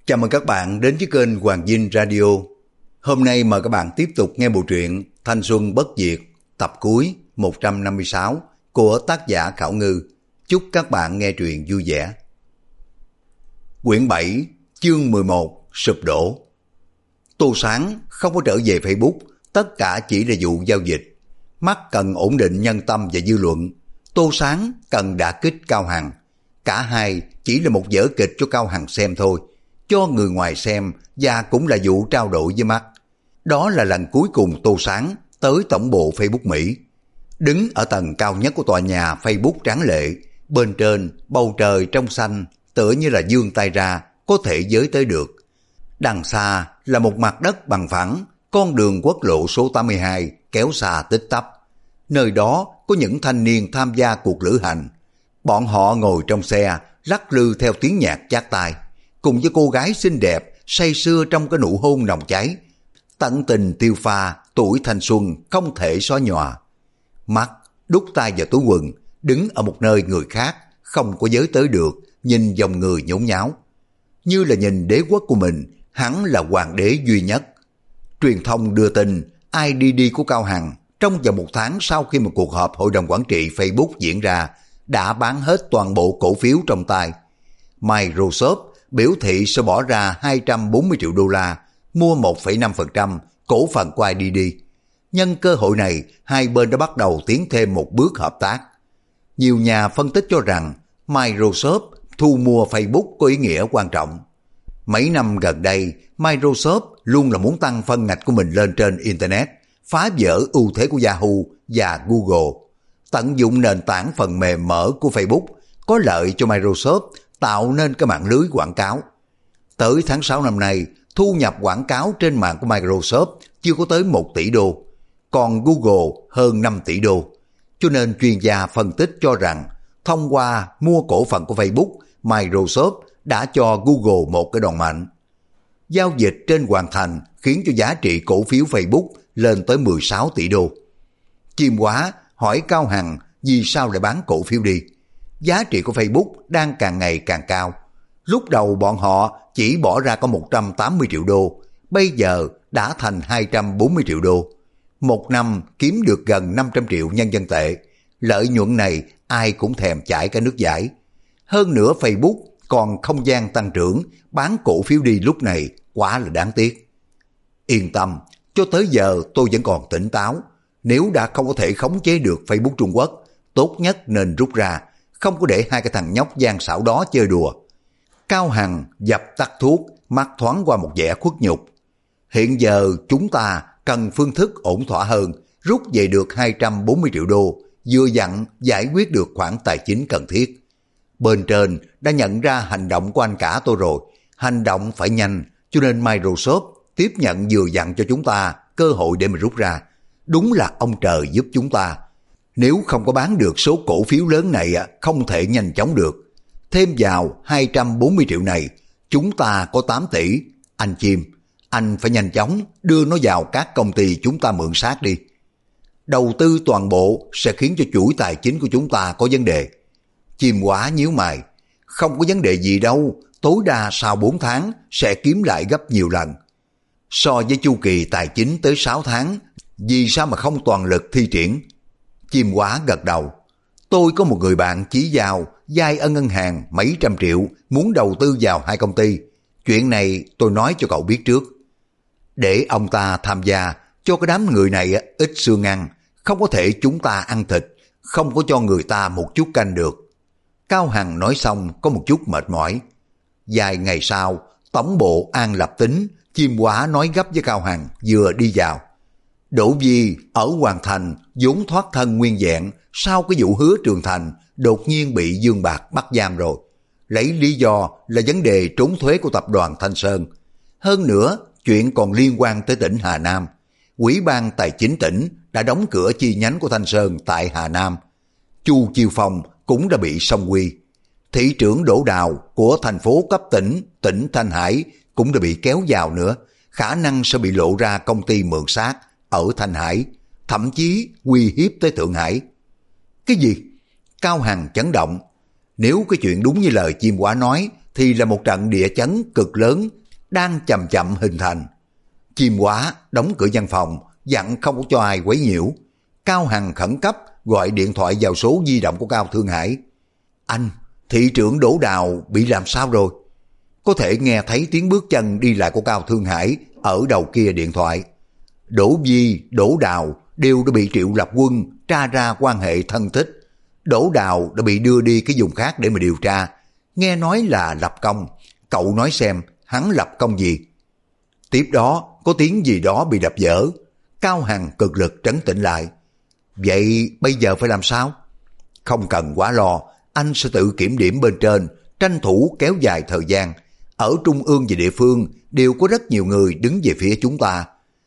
Chào mừng các bạn đến với kênh Hoàng Vinh Radio. Hôm nay mời các bạn tiếp tục nghe bộ truyện Thanh Xuân Bất Diệt tập cuối 156 của tác giả Khảo Ngư. Chúc các bạn nghe truyện vui vẻ. Quyển 7, chương 11, sụp đổ. Tô Sáng không có trở về Facebook, tất cả chỉ là vụ giao dịch. Mắt cần ổn định nhân tâm và dư luận, Tô Sáng cần đả kích Cao Hằng. Cả hai chỉ là một vở kịch cho Cao Hằng xem thôi, cho người ngoài xem, và cũng là vụ trao đổi với mắt. Đó là lần cuối cùng Tô Sáng tới tổng bộ Facebook Mỹ. Đứng ở tầng cao nhất của tòa nhà Facebook tráng lệ, bên trên bầu trời trong xanh tựa như là vươn tay ra có thể với tới được. Đằng xa là một mặt đất bằng phẳng, con đường quốc lộ số 82 kéo xa tích tắp. Nơi đó có những thanh niên tham gia cuộc lữ hành. Bọn họ ngồi trong xe lắc lư theo tiếng nhạc chát tai, cùng với cô gái xinh đẹp say sưa trong cái nụ hôn nồng cháy. Tận tình tiêu pha, tuổi thanh xuân không thể xóa nhòa. Mắt đút tay vào túi quần, đứng ở một nơi người khác không có giới tới được, nhìn dòng người nhốn nháo. Như là nhìn đế quốc của mình, hắn là hoàng đế duy nhất. Truyền thông đưa tin IDD của Cao Hằng trong vòng 1 tháng sau khi một cuộc họp hội đồng quản trị Facebook diễn ra đã bán hết toàn bộ cổ phiếu trong tay. Microsoft biểu thị sẽ bỏ ra 240 triệu đô la mua 1,5% cổ phần của IDD. Nhân cơ hội này, hai bên đã bắt đầu tiến thêm một bước hợp tác. Nhiều nhà phân tích cho rằng Microsoft thu mua Facebook có ý nghĩa quan trọng. Mấy năm gần đây, Microsoft luôn là muốn tăng phân ngạch của mình lên trên Internet, phá vỡ ưu thế của Yahoo và Google. Tận dụng nền tảng phần mềm mở của Facebook có lợi cho Microsoft tạo nên cái mạng lưới quảng cáo. Tới tháng 6 năm nay, thu nhập quảng cáo trên mạng của Microsoft chưa có tới 1 tỷ đô, còn Google hơn 5 tỷ đô. Cho nên chuyên gia phân tích cho rằng thông qua mua cổ phần của Facebook, Microsoft đã cho Google một cái đòn mạnh. Giao dịch trên hoàn thành khiến cho giá trị cổ phiếu Facebook lên tới 16 tỷ đô. Chim Quá hỏi Cao Hằng vì sao lại bán cổ phiếu đi. Giá trị của Facebook đang càng ngày càng cao. Lúc đầu bọn họ chỉ bỏ ra có 180 triệu đô, bây giờ đã thành 240 triệu đô. Một năm kiếm được gần 500 triệu nhân dân tệ. Lợi nhuận này ai cũng thèm chảy cả nước giải. Hơn nữa Facebook còn không gian tăng trưởng, bán cổ phiếu đi lúc này quá là đáng tiếc. Yên tâm, cho tới giờ tôi vẫn còn tỉnh táo. Nếu đã không có thể khống chế được Facebook Trung Quốc, tốt nhất nên rút ra, không có để hai cái thằng nhóc gian xảo đó chơi đùa. Cao Hằng dập tắt thuốc, mắt thoáng qua một vẻ khuất nhục. Hiện giờ chúng ta cần phương thức ổn thỏa hơn, rút về được 240 triệu đô, vừa dặn giải quyết được khoản tài chính cần thiết. Bên trên đã nhận ra hành động của anh cả tôi rồi, hành động phải nhanh, cho nên Microsoft tiếp nhận vừa dặn cho chúng ta cơ hội để mà rút ra. Đúng là ông trời giúp chúng ta. Nếu không có bán được số cổ phiếu lớn này không thể nhanh chóng được. Thêm vào 240 triệu này, chúng ta có 8 tỷ. Anh Chim, anh phải nhanh chóng đưa nó vào các công ty chúng ta mượn xác đi. Đầu tư toàn bộ sẽ khiến cho chuỗi tài chính của chúng ta có vấn đề. Chim Quá nhíu mày, không có vấn đề gì đâu, tối đa sau 4 tháng sẽ kiếm lại gấp nhiều lần. So với chu kỳ tài chính tới 6 tháng, vì sao mà không toàn lực thi triển? Chim Quá gật đầu. Tôi có một người bạn chí giao, vay ở ngân hàng mấy trăm triệu, muốn đầu tư vào 2 công ty. Chuyện này tôi nói cho cậu biết trước. Để ông ta tham gia, cho cái đám người này ít xương ăn, không có thể chúng ta ăn thịt, không có cho người ta một chút canh được. Cao Hằng nói xong có một chút mệt mỏi. Vài ngày sau, tổng bộ An Lập Tính, Chim Quá nói gấp với Cao Hằng vừa đi vào. Đỗ Duy ở Hoàng Thành vốn thoát thân nguyên vẹn sau cái vụ Hứa Trường Thành đột nhiên bị Dương Bạc bắt giam rồi. Lấy lý do là vấn đề trốn thuế của tập đoàn Thanh Sơn. Hơn nữa, chuyện còn liên quan tới tỉnh Hà Nam. Ủy ban Tài chính tỉnh đã đóng cửa chi nhánh của Thanh Sơn tại Hà Nam. Chu Chiêu Phong cũng đã bị song quy. Thị trưởng Đỗ Đào của thành phố cấp tỉnh, tỉnh Thanh Hải cũng đã bị kéo vào nữa. Khả năng sẽ bị lộ ra công ty mượn xác ở Thanh Hải, thậm chí uy hiếp tới Thượng Hải. Cái gì? Cao Hằng chấn động. Nếu cái chuyện đúng như lời Chim Quá nói thì là một trận địa chấn cực lớn đang chậm chậm hình thành. Chim Quá đóng cửa văn phòng, dặn không có cho ai quấy nhiễu. Cao Hằng khẩn cấp gọi điện thoại vào số di động của Cao Thương Hải. Anh, thị trưởng Đỗ Đào bị làm sao rồi? Có thể nghe thấy tiếng bước chân đi lại của Cao Thương Hải ở đầu kia điện thoại. Đỗ Di, Đỗ Đào đều đã bị Triệu Lập Quân tra ra quan hệ thân thích. Đỗ Đào đã bị đưa đi cái vùng khác để mà điều tra. Nghe nói là lập công. Cậu nói xem hắn lập công gì? Tiếp đó có tiếng gì đó bị đập vỡ. Cao Hằng cực lực trấn tĩnh lại. Vậy bây giờ phải làm sao? Không cần quá lo, anh sẽ tự kiểm điểm bên trên, tranh thủ kéo dài thời gian. Ở trung ương và địa phương đều có rất nhiều người đứng về phía chúng ta.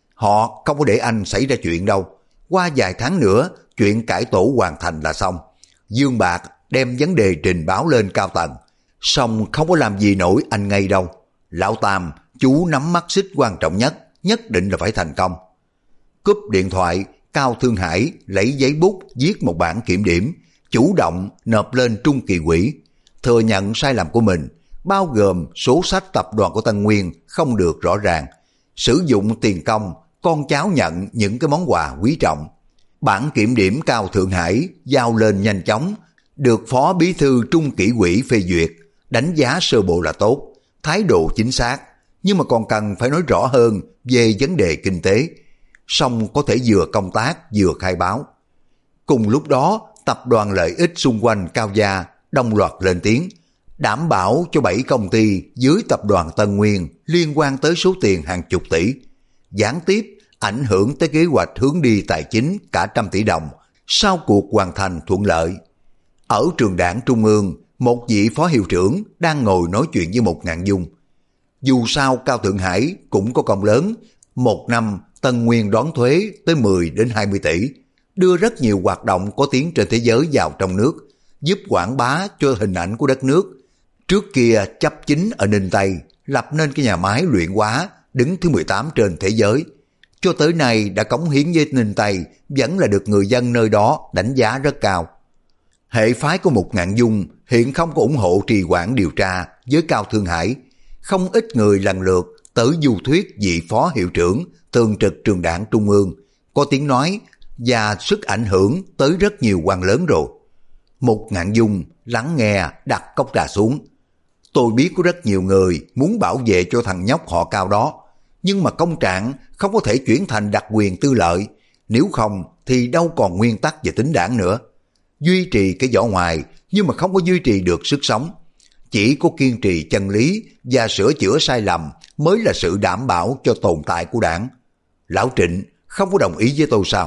Họ không có để anh xảy ra chuyện đâu. Qua vài tháng nữa, chuyện cải tổ hoàn thành là xong. Dương Bạc đem vấn đề trình báo lên cao tầng. Xong không có làm gì nổi anh ngay đâu. Lão Tam, chú nắm mắt xích quan trọng nhất định là phải thành công. Cúp điện thoại, Cao Thương Hải lấy giấy bút viết một bản kiểm điểm, chủ động nộp lên Trung Kỳ ủy, thừa nhận sai lầm của mình, bao gồm số sách tập đoàn của Tân Nguyên không được rõ ràng, sử dụng tiền công, con cháu nhận những cái món quà quý trọng. Bản kiểm điểm Cao Thượng Hải giao lên nhanh chóng, được Phó Bí thư Trung Kỷ ủy phê duyệt, đánh giá sơ bộ là tốt, thái độ chính xác, nhưng mà còn cần phải nói rõ hơn về vấn đề kinh tế, song có thể vừa công tác vừa khai báo. Cùng lúc đó, tập đoàn lợi ích xung quanh Cao Gia đồng loạt lên tiếng, đảm bảo cho 7 công ty dưới tập đoàn Tân Nguyên liên quan tới số tiền hàng chục tỷ, gián tiếp ảnh hưởng tới kế hoạch hướng đi tài chính cả trăm tỷ đồng sau cuộc hoàn thành thuận lợi. Ở trường đảng Trung ương, một vị phó hiệu trưởng đang ngồi nói chuyện với một Ngạn Dung. Dù sao Cao Thượng Hải cũng có công lớn, một năm Tân Nguyên đón thuế tới 10 đến 20 tỷ, đưa rất nhiều hoạt động có tiếng trên thế giới vào trong nước, giúp quảng bá cho hình ảnh của đất nước. Trước kia chấp chính ở Ninh Tây, lập nên cái nhà máy luyện hóa đứng thứ 18 trên thế giới. Cho tới nay đã cống hiến với Ninh Tây, vẫn là được người dân nơi đó đánh giá rất cao. Hệ phái của một Ngạn Dung hiện không có ủng hộ trì hoãn điều tra với Cao Thương Hải. Không ít người lần lượt tới du thuyết vị phó hiệu trưởng thường trực trường đảng Trung ương, có tiếng nói và sức ảnh hưởng tới rất nhiều quan lớn rồi. Một Ngạn Dung lắng nghe, đặt cốc trà xuống. Tôi biết có rất nhiều người muốn bảo vệ cho thằng nhóc họ Cao đó, nhưng mà công trạng không có thể chuyển thành đặc quyền tư lợi, nếu không thì đâu còn nguyên tắc và tính đảng nữa. Duy trì cái vỏ ngoài nhưng mà không có duy trì được sức sống. Chỉ có kiên trì chân lý và sửa chữa sai lầm mới là sự đảm bảo cho tồn tại của đảng. Lão Trịnh không có đồng ý với tôi sao?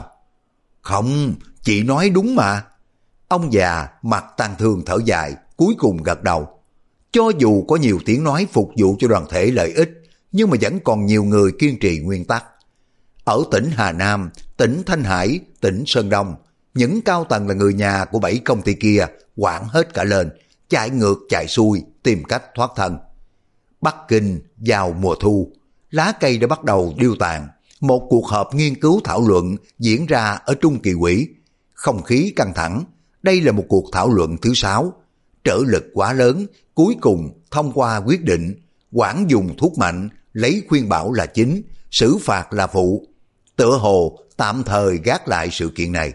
Không, chị nói đúng mà. Ông già mặt tang thương thở dài, cuối cùng gật đầu. Cho dù có nhiều tiếng nói phục vụ cho đoàn thể lợi ích, nhưng mà vẫn còn nhiều người kiên trì nguyên tắc. Ở tỉnh Hà Nam, tỉnh Thanh Hải, tỉnh Sơn Đông, những cao tầng là người nhà của 7 công ty kia hoảng hết cả lên, chạy ngược chạy xuôi tìm cách thoát thân. Bắc Kinh vào mùa thu, lá cây đã bắt đầu điêu tàn. Một cuộc họp nghiên cứu thảo luận diễn ra ở Trung Kỳ ủy. Không khí căng thẳng. Đây là một cuộc thảo luận thứ 6. Trở lực quá lớn, cuối cùng thông qua quyết định quản dùng thuốc mạnh, lấy khuyên bảo là chính, xử phạt là phụ. Tựa hồ tạm thời gác lại sự kiện này.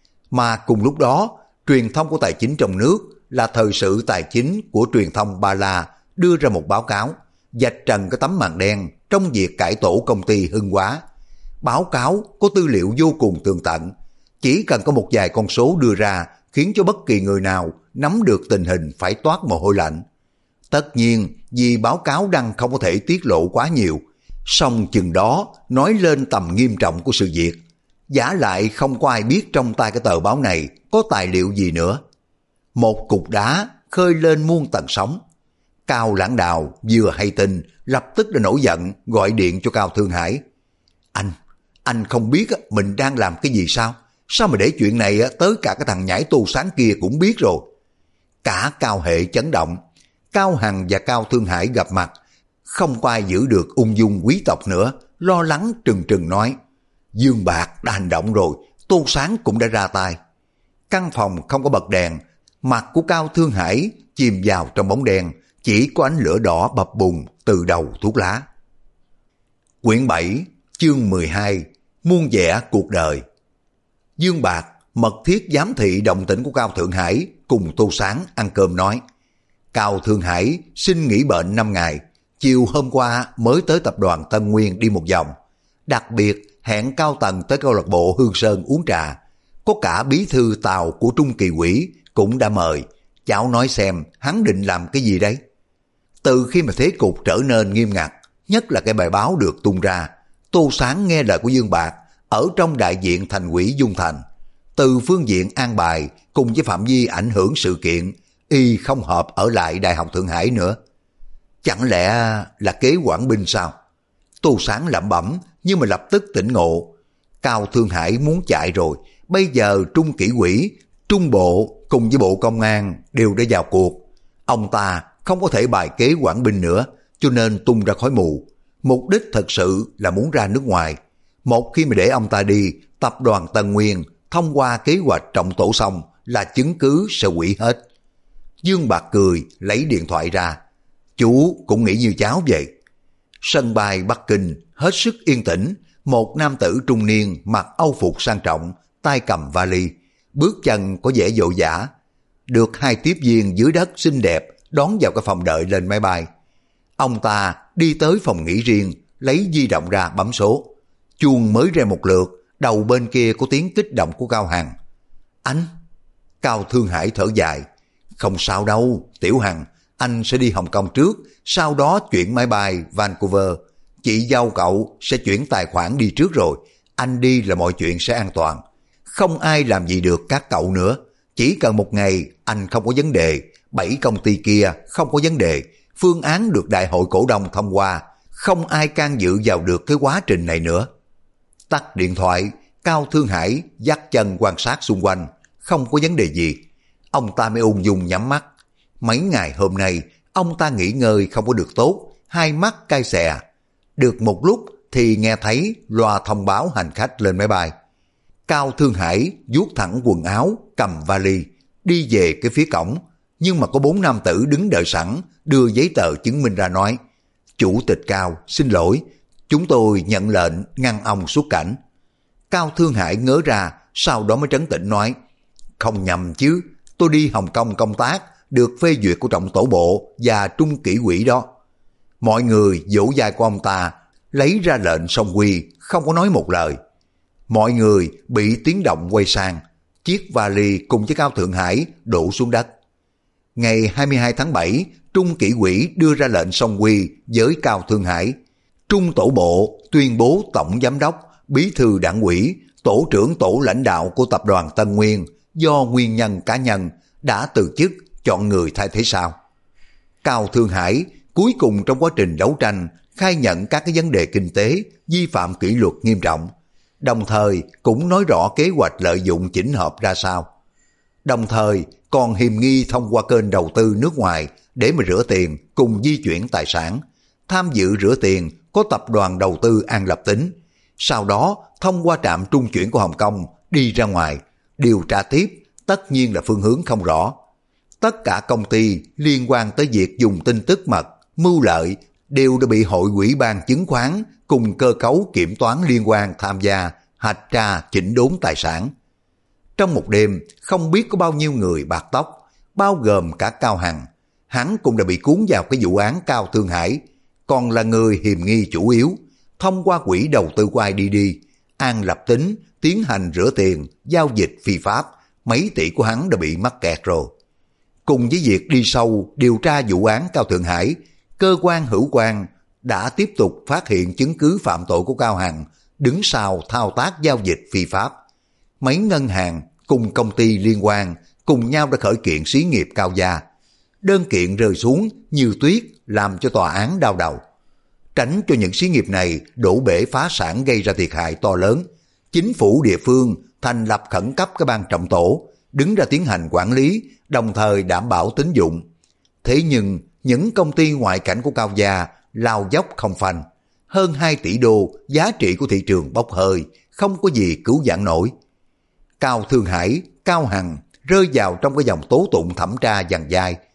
Mà cùng lúc đó, truyền thông của tài chính trong nước là Thời sự Tài chính của truyền thông Ba La đưa ra một báo cáo, vạch trần cái tấm màn đen trong việc cải tổ công ty Hưng Hóa. Báo cáo có tư liệu vô cùng tường tận, chỉ cần có một vài con số đưa ra khiến cho bất kỳ người nào nắm được tình hình phải toát mồ hôi lạnh. Tất nhiên, vì báo cáo đăng không có thể tiết lộ quá nhiều, song chừng đó nói lên tầm nghiêm trọng của sự việc. Giả lại không có ai biết trong tay cái tờ báo này có tài liệu gì nữa. Một cục đá khơi lên muôn tầng sóng. Cao Lãng Đào vừa hay tin, lập tức đã nổi giận gọi điện cho Cao Thương Hải. Anh không biết mình đang làm cái gì sao? Sao mà để chuyện này tới cả cái thằng nhãi Tô Sáng kia cũng biết rồi? Cả Cao hệ chấn động. Cao Hằng và Cao Thương Hải gặp mặt, không có ai giữ được ung dung quý tộc nữa, lo lắng trừng trừng nói. Dương Bạc đã hành động rồi, Tô Sáng cũng đã ra tay. Căn phòng không có bật đèn, mặt của Cao Thương Hải chìm vào trong bóng đen, chỉ có ánh lửa đỏ bập bùng từ đầu thuốc lá. Quyển 7, chương 12, muôn vẻ cuộc đời. Dương Bạc mật thiết giám thị động tĩnh của Cao Thượng Hải cùng Tô Sáng ăn cơm nói. Cao Thượng Hải xin nghỉ bệnh 5 ngày, chiều hôm qua mới tới tập đoàn Tân Nguyên đi một vòng. Đặc biệt hẹn Cao Tần tới câu lạc bộ Hương Sơn uống trà. Có cả bí thư Tào của Trung Kỳ Quỹ cũng đã mời. Cháu nói xem hắn định làm cái gì đấy? Từ khi mà thế cục trở nên nghiêm ngặt, nhất là cái bài báo được tung ra, Tô Sáng nghe lời của Dương Bạc ở trong đại diện thành ủy Dung Thành. Từ phương diện an bài cùng với phạm vi ảnh hưởng sự kiện, y không hợp ở lại Đại học Thượng Hải nữa. Chẳng lẽ là kế quản binh sao? Tô Sáng lẩm bẩm nhưng mà lập tức tỉnh ngộ. Cao Thượng Hải muốn chạy rồi, bây giờ Trung Kỷ Quỹ, Trung Bộ cùng với Bộ Công an đều đã vào cuộc. Ông ta không có thể bài kế quản binh nữa, cho nên tung ra khói mù. Mục đích thật sự là muốn ra nước ngoài. Một khi mà để ông ta đi, tập đoàn Tân Nguyên thông qua kế hoạch trọng tổ xong là chứng cứ sẽ hủy hết. Dương Bạc cười lấy điện thoại ra. Chú cũng nghĩ như cháu vậy. Sân bay Bắc Kinh hết sức yên tĩnh. Một nam tử trung niên mặc âu phục sang trọng, tay cầm vali, bước chân có vẻ vội vã. Được hai tiếp viên dưới đất xinh đẹp đón vào cái phòng đợi lên máy bay. Ông ta đi tới phòng nghỉ riêng, lấy di động ra bấm số. Chuông mới reo một lượt, đầu bên kia có tiếng kích động của Cao Hằng. Anh? Cao Thương Hải thở dài. Không sao đâu, Tiểu Hằng, anh sẽ đi Hồng Kông trước, sau đó chuyển máy bay Vancouver. Chị dâu cậu sẽ chuyển tài khoản đi trước rồi, anh đi là mọi chuyện sẽ an toàn. Không ai làm gì được các cậu nữa. Chỉ cần một ngày anh không có vấn đề, 7 công ty kia không có vấn đề, phương án được đại hội cổ đông thông qua, không ai can dự vào được cái quá trình này nữa. Tắt điện thoại, Cao Thương Hải dắt chân quan sát xung quanh, không có vấn đề gì. Ông ta mới ung dung nhắm mắt. Mấy ngày hôm nay, ông ta nghỉ ngơi không có được tốt, hai mắt cay xè. Được một lúc thì nghe thấy loa thông báo hành khách lên máy bay. Cao Thương Hải vuốt thẳng quần áo, cầm vali, đi về cái phía cổng. Nhưng mà có 4 nam tử đứng đợi sẵn, đưa giấy tờ chứng minh ra nói. Chủ tịch Cao, xin lỗi, chúng tôi nhận lệnh ngăn ông xuất cảnh. Cao Thương Hải ngớ ra, sau đó mới trấn tĩnh nói. Không nhầm chứ, tôi đi Hồng Kông công tác, được phê duyệt của trọng tổ bộ và Trung Kỷ Quỹ đó. Mọi người vỗ vai của ông ta, lấy ra lệnh song quy, không có nói một lời. Mọi người bị tiếng động quay sang, chiếc vali cùng với Cao Thượng Hải đổ xuống đất. Ngày 22 tháng 7, Trung Kỷ Quỹ đưa ra lệnh song quy với Cao Thương Hải. Trung tổ bộ tuyên bố tổng giám đốc, bí thư đảng ủy, tổ trưởng tổ lãnh đạo của tập đoàn Tân Nguyên do nguyên nhân cá nhân đã từ chức, chọn người thay thế sau. Cao Thương Hải cuối cùng trong quá trình đấu tranh khai nhận các cái vấn đề kinh tế, vi phạm kỷ luật nghiêm trọng, đồng thời cũng nói rõ kế hoạch lợi dụng chỉnh hợp ra sao. Đồng thời còn hiềm nghi thông qua kênh đầu tư nước ngoài để mà rửa tiền cùng di chuyển tài sản. Tham dự rửa tiền có tập đoàn đầu tư An Lập Tính, sau đó thông qua trạm trung chuyển của Hồng Kông đi ra ngoài, điều tra tiếp, tất nhiên là phương hướng không rõ. Tất cả công ty liên quan tới việc dùng tin tức mật, mưu lợi đều đã bị hội ủy ban chứng khoán cùng cơ cấu kiểm toán liên quan tham gia, hạch tra chỉnh đốn tài sản. Trong một đêm, không biết có bao nhiêu người bạc tóc, bao gồm cả Cao Hằng. Hắn cũng đã bị cuốn vào cái vụ án Cao Thương Hải, còn là người hiềm nghi chủ yếu. Thông qua quỹ đầu tư của IDD, An Lập Tính tiến hành rửa tiền, giao dịch phi pháp, mấy tỷ của hắn đã bị mắc kẹt rồi. Cùng với việc đi sâu điều tra vụ án Cao Thượng Hải, cơ quan hữu quan đã tiếp tục phát hiện chứng cứ phạm tội của Cao Hằng đứng sau thao tác giao dịch phi pháp. Mấy ngân hàng cùng công ty liên quan cùng nhau đã khởi kiện xí nghiệp Cao gia. Đơn kiện rơi xuống như tuyết làm cho tòa án đau đầu. Tránh cho những xí nghiệp này đổ bể phá sản gây ra thiệt hại to lớn, chính phủ địa phương thành lập khẩn cấp cái ban trọng tổ, đứng ra tiến hành quản lý, đồng thời đảm bảo tín dụng. Thế nhưng những công ty ngoại cảnh của Cao gia lao dốc không phanh, hơn 2 tỷ đô giá trị của thị trường bốc hơi, không có gì cứu vãn nổi. Cao Thương Hải, Cao Hằng rơi vào trong cái dòng tố tụng thẩm tra dằn dai.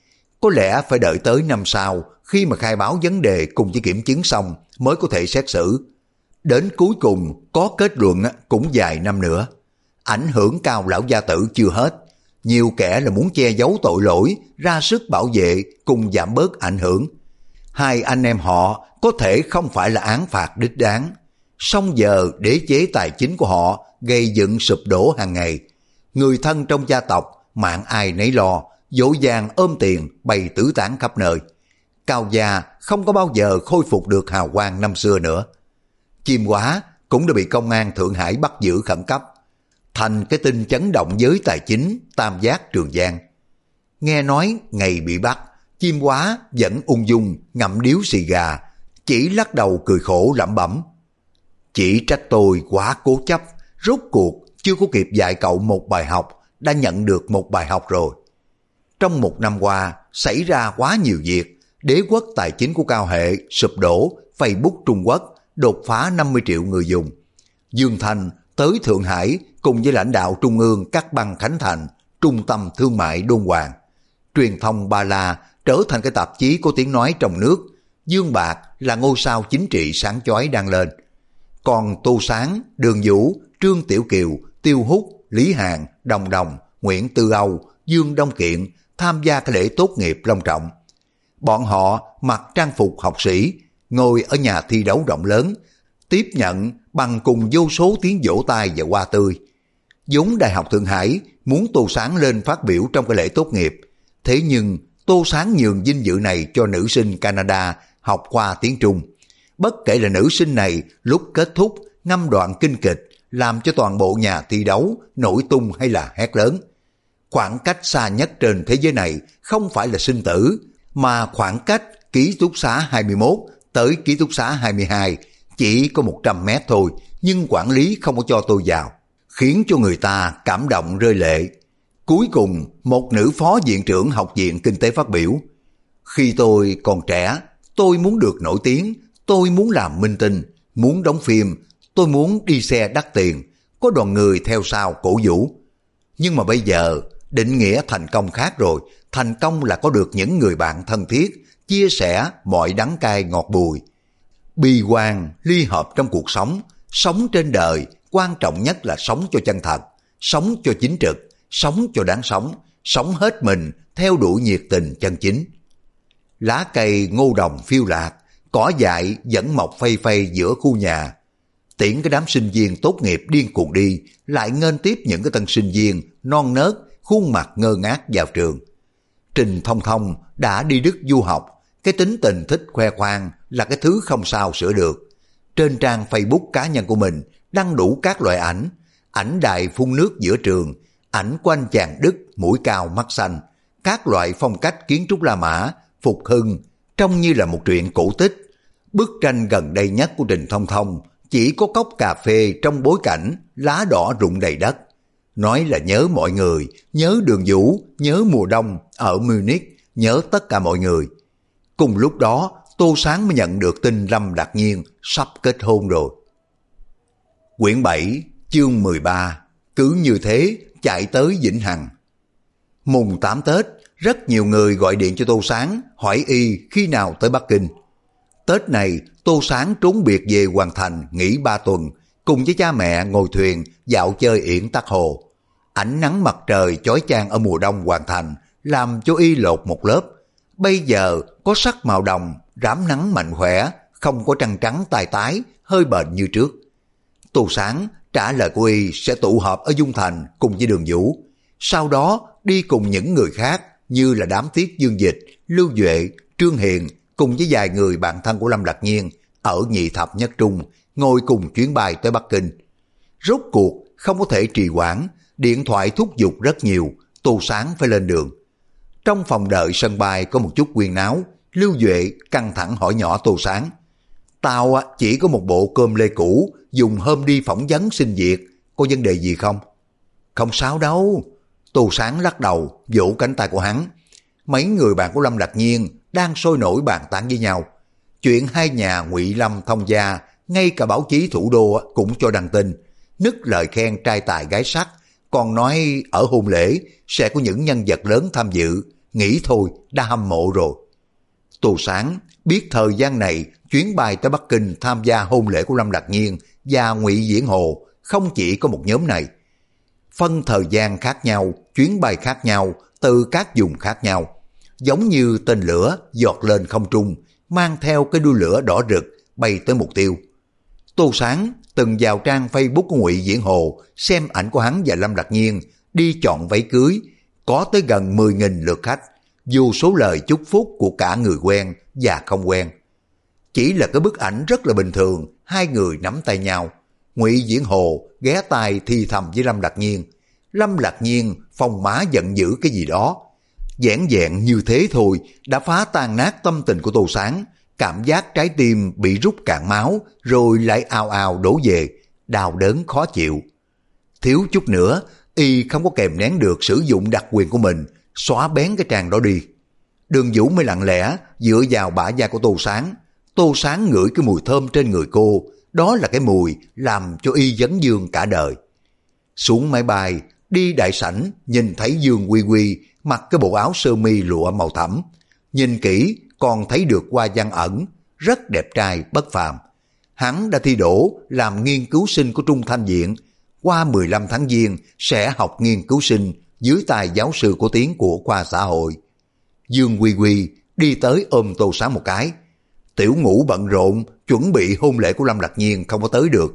có lẽ phải đợi tới năm sau khi mà khai báo vấn đề cùng với kiểm chứng xong mới có thể xét xử. Đến cuối cùng có kết luận cũng vài năm nữa. Ảnh hưởng Cao lão gia tử chưa hết. Nhiều kẻ là muốn che giấu tội lỗi, ra sức bảo vệ cùng giảm bớt ảnh hưởng. Hai anh em họ có thể không phải là án phạt đích đáng. Song giờ đế chế tài chính của họ gây dựng sụp đổ hàng ngày. Người thân trong gia tộc mạng ai nấy lo, dỗ dàng ôm tiền bày tứ tán khắp nơi. Cao gia không có bao giờ khôi phục được hào quang năm xưa nữa. Chim Hóa cũng đã bị công an Thượng Hải bắt giữ khẩn cấp, thành cái tin chấn động giới tài chính Tam Giác Trường Giang. Nghe nói ngày bị bắt, Chim Hóa vẫn ung dung ngậm điếu xì gà, chỉ lắc đầu cười khổ lẩm bẩm. Chỉ trách tôi quá cố chấp, rốt cuộc chưa có kịp dạy cậu một bài học, đã nhận được một bài học rồi. Trong một năm qua, xảy ra quá nhiều việc, đế quốc tài chính của Cao Hệ sụp đổ, Facebook Trung Quốc đột phá 50 triệu người dùng. Dương Thành tới Thượng Hải cùng với lãnh đạo trung ương cắt băng khánh thành trung tâm thương mại Đôn Hoàng. Truyền thông Ba La trở thành cái tạp chí có tiếng nói trong nước. Dương Bạc là ngôi sao chính trị sáng chói đang lên. Còn Tô Sáng, Đường Vũ, Trương Tiểu Kiều, Tiêu Húc, Lý Hàn, Đồng Đồng, Nguyễn Tư Âu, Dương Đông Kiện tham gia cái lễ tốt nghiệp long trọng. Bọn họ mặc trang phục học sĩ, ngồi ở nhà thi đấu rộng lớn, tiếp nhận bằng cùng vô số tiếng vỗ tay và hoa tươi. Vốn Đại học Thượng Hải muốn Tô Sáng lên phát biểu trong cái lễ tốt nghiệp, thế nhưng Tô Sáng nhường vinh dự này cho nữ sinh Canada học khoa tiếng Trung. Bất kể là nữ sinh này lúc kết thúc ngâm đoạn kinh kịch làm cho toàn bộ nhà thi đấu nổi tung hay là hét lớn. Khoảng cách xa nhất trên thế giới này không phải là sinh tử, mà khoảng cách ký túc xá 21 tới ký túc xá 22 chỉ có 100 mét thôi, nhưng quản lý không có cho tôi vào, khiến cho người ta cảm động rơi lệ. Cuối cùng, một nữ phó viện trưởng học viện kinh tế phát biểu: khi tôi còn trẻ, tôi muốn được nổi tiếng, tôi muốn làm minh tinh, muốn đóng phim, tôi muốn đi xe đắt tiền, có đoàn người theo sau cổ vũ. Nhưng mà bây giờ, định nghĩa thành công khác rồi, thành công là có được những người bạn thân thiết, chia sẻ mọi đắng cay ngọt bùi. Bi quan, ly hợp trong cuộc sống, sống trên đời, quan trọng nhất là sống cho chân thật, sống cho chính trực, sống cho đáng sống, sống hết mình, theo đuổi nhiệt tình chân chính. Lá cây ngô đồng phiêu lạc, cỏ dại vẫn mọc phây phây giữa khu nhà. Tiễn cái đám sinh viên tốt nghiệp điên cuồng đi, lại nghênh tiếp những cái tân sinh viên non nớt, khuôn mặt ngơ ngác vào trường. Trình Thông Thông đã đi Đức du học, cái tính tình thích khoe khoang là cái thứ không sao sửa được. Trên trang Facebook cá nhân của mình đăng đủ các loại ảnh, ảnh đài phun nước giữa trường, ảnh của anh chàng Đức mũi cao mắt xanh, các loại phong cách kiến trúc La Mã, Phục Hưng, trông như là một truyện cổ tích. Bức tranh gần đây nhất của Trình Thông Thông chỉ có cốc cà phê trong bối cảnh lá đỏ rụng đầy đất. Nói là nhớ mọi người, nhớ Đường Vũ, nhớ mùa đông ở Munich, nhớ tất cả mọi người. Cùng lúc đó, Tô Sáng mới nhận được tin Lâm Đạc Nhiên sắp kết hôn rồi. Quyển 7, chương 13, cứ như thế chạy tới Vĩnh Hằng. Mùng 8 Tết, rất nhiều người gọi điện cho Tô Sáng hỏi y khi nào tới Bắc Kinh. Tết này, Tô Sáng trốn biệt về Hoàng Thành nghỉ 3 tuần, cùng với cha mẹ ngồi thuyền dạo chơi Yển Tắc Hồ. Ánh nắng mặt trời chói chang ở mùa đông Hoàng Thành làm cho y lột một lớp. Bây giờ có sắc màu đồng, rám nắng mạnh khỏe, không có trăng trắng tai tái, hơi bệnh như trước. Tô Sáng trả lời của y sẽ tụ họp ở Dung Thành cùng với Đường Vũ, sau đó đi cùng những người khác như là đám Tiết Dương Dịch, Lưu Duệ, Trương Hiền cùng với vài người bạn thân của Lâm Đạc Nhiên ở Nhị Thập Nhất Trung ngồi cùng chuyến bay tới Bắc Kinh. Rốt cuộc không có thể trì hoãn, điện thoại thúc giục rất nhiều, Tô Sáng phải lên đường. Trong phòng đợi sân bay có một chút huyên náo, Lưu Duệ căng thẳng hỏi nhỏ Tô Sáng: tao chỉ có một bộ cơm lê cũ, dùng hôm đi phỏng vấn xin việc, có vấn đề gì không? Không sao đâu. Tô Sáng lắc đầu, vỗ cánh tay của hắn. Mấy người bạn của Lâm Đạc Nhiên đang sôi nổi bàn tán với nhau. Chuyện hai nhà Ngụy Lâm thông gia, ngay cả báo chí thủ đô cũng cho đăng tin, nức lời khen trai tài gái sắc, còn nói ở hôn lễ sẽ có những nhân vật lớn tham dự, nghĩ thôi đã hâm mộ rồi. Tô Sáng biết thời gian này chuyến bay tới Bắc Kinh tham gia hôn lễ của Lâm Lạc Nhiên và Ngụy Viễn Hồ không chỉ có một nhóm này. Phân thời gian khác nhau, chuyến bay khác nhau, từ các vùng khác nhau. Giống như tên lửa giọt lên không trung, mang theo cái đuôi lửa đỏ rực bay tới mục tiêu. Tô Sáng từng vào trang Facebook của Ngụy Viễn Hồ xem ảnh của hắn và Lâm Lạc Nhiên đi chọn váy cưới, có tới gần 10.000 lượt khách, vô số lời chúc phúc của cả người quen và không quen. Chỉ là cái bức ảnh rất là bình thường, hai người nắm tay nhau. Ngụy Viễn Hồ ghé tai thì thầm với Lâm Lạc Nhiên. Lâm Lạc Nhiên phong má giận dữ cái gì đó. Vẻn vẹn như thế thôi đã phá tan nát tâm tình của Tô Sáng. Cảm giác trái tim bị rút cạn máu rồi lại ào ào đổ về, đau đớn khó chịu. Thiếu chút nữa, y không có kèm nén được sử dụng đặc quyền của mình, xóa bén cái trang đó đi. Đường Vũ mới lặng lẽ dựa vào bả vai của Tô Sáng. Tô Sáng ngửi cái mùi thơm trên người cô, đó là cái mùi làm cho y vấn dương cả đời. Xuống máy bay, đi đại sảnh, nhìn thấy Dương Quy Quy mặc cái bộ áo sơ mi lụa màu thẫm. Nhìn kỹ còn thấy được hoa văn ẩn, rất đẹp trai bất phàm. Hắn đã thi đỗ làm nghiên cứu sinh của Trung Thanh Viện, qua 15 tháng giêng sẽ học nghiên cứu sinh dưới tay giáo sư có tiếng của khoa xã hội. Dương Quy Quy đi tới ôm Tô Sáng một cái. Tiểu Ngũ bận rộn chuẩn bị hôn lễ của Lâm Lạc Nhiên không có tới được.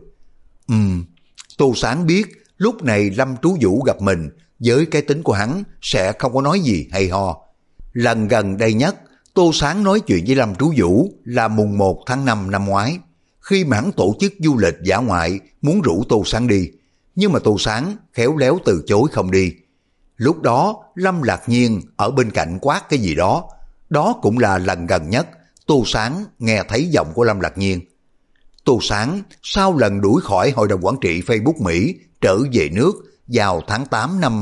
Tô Sáng biết lúc này Lâm Trú Vũ gặp mình, với cái tính của hắn sẽ không có nói gì hay ho. Lần gần đây nhất Tô Sáng nói chuyện với Lâm Trú Vũ là mùng 1 tháng 5 năm ngoái, khi mà hắn tổ chức du lịch dã ngoại muốn rủ Tô Sáng đi, nhưng mà Tô Sáng khéo léo từ chối không đi. Lúc đó Lâm Lạc Nhiên ở bên cạnh quát cái gì đó, đó cũng là lần gần nhất Tô Sáng nghe thấy giọng của Lâm Lạc Nhiên. Tô Sáng sau lần đuổi khỏi Hội đồng Quản trị Facebook Mỹ trở về nước vào tháng 8 năm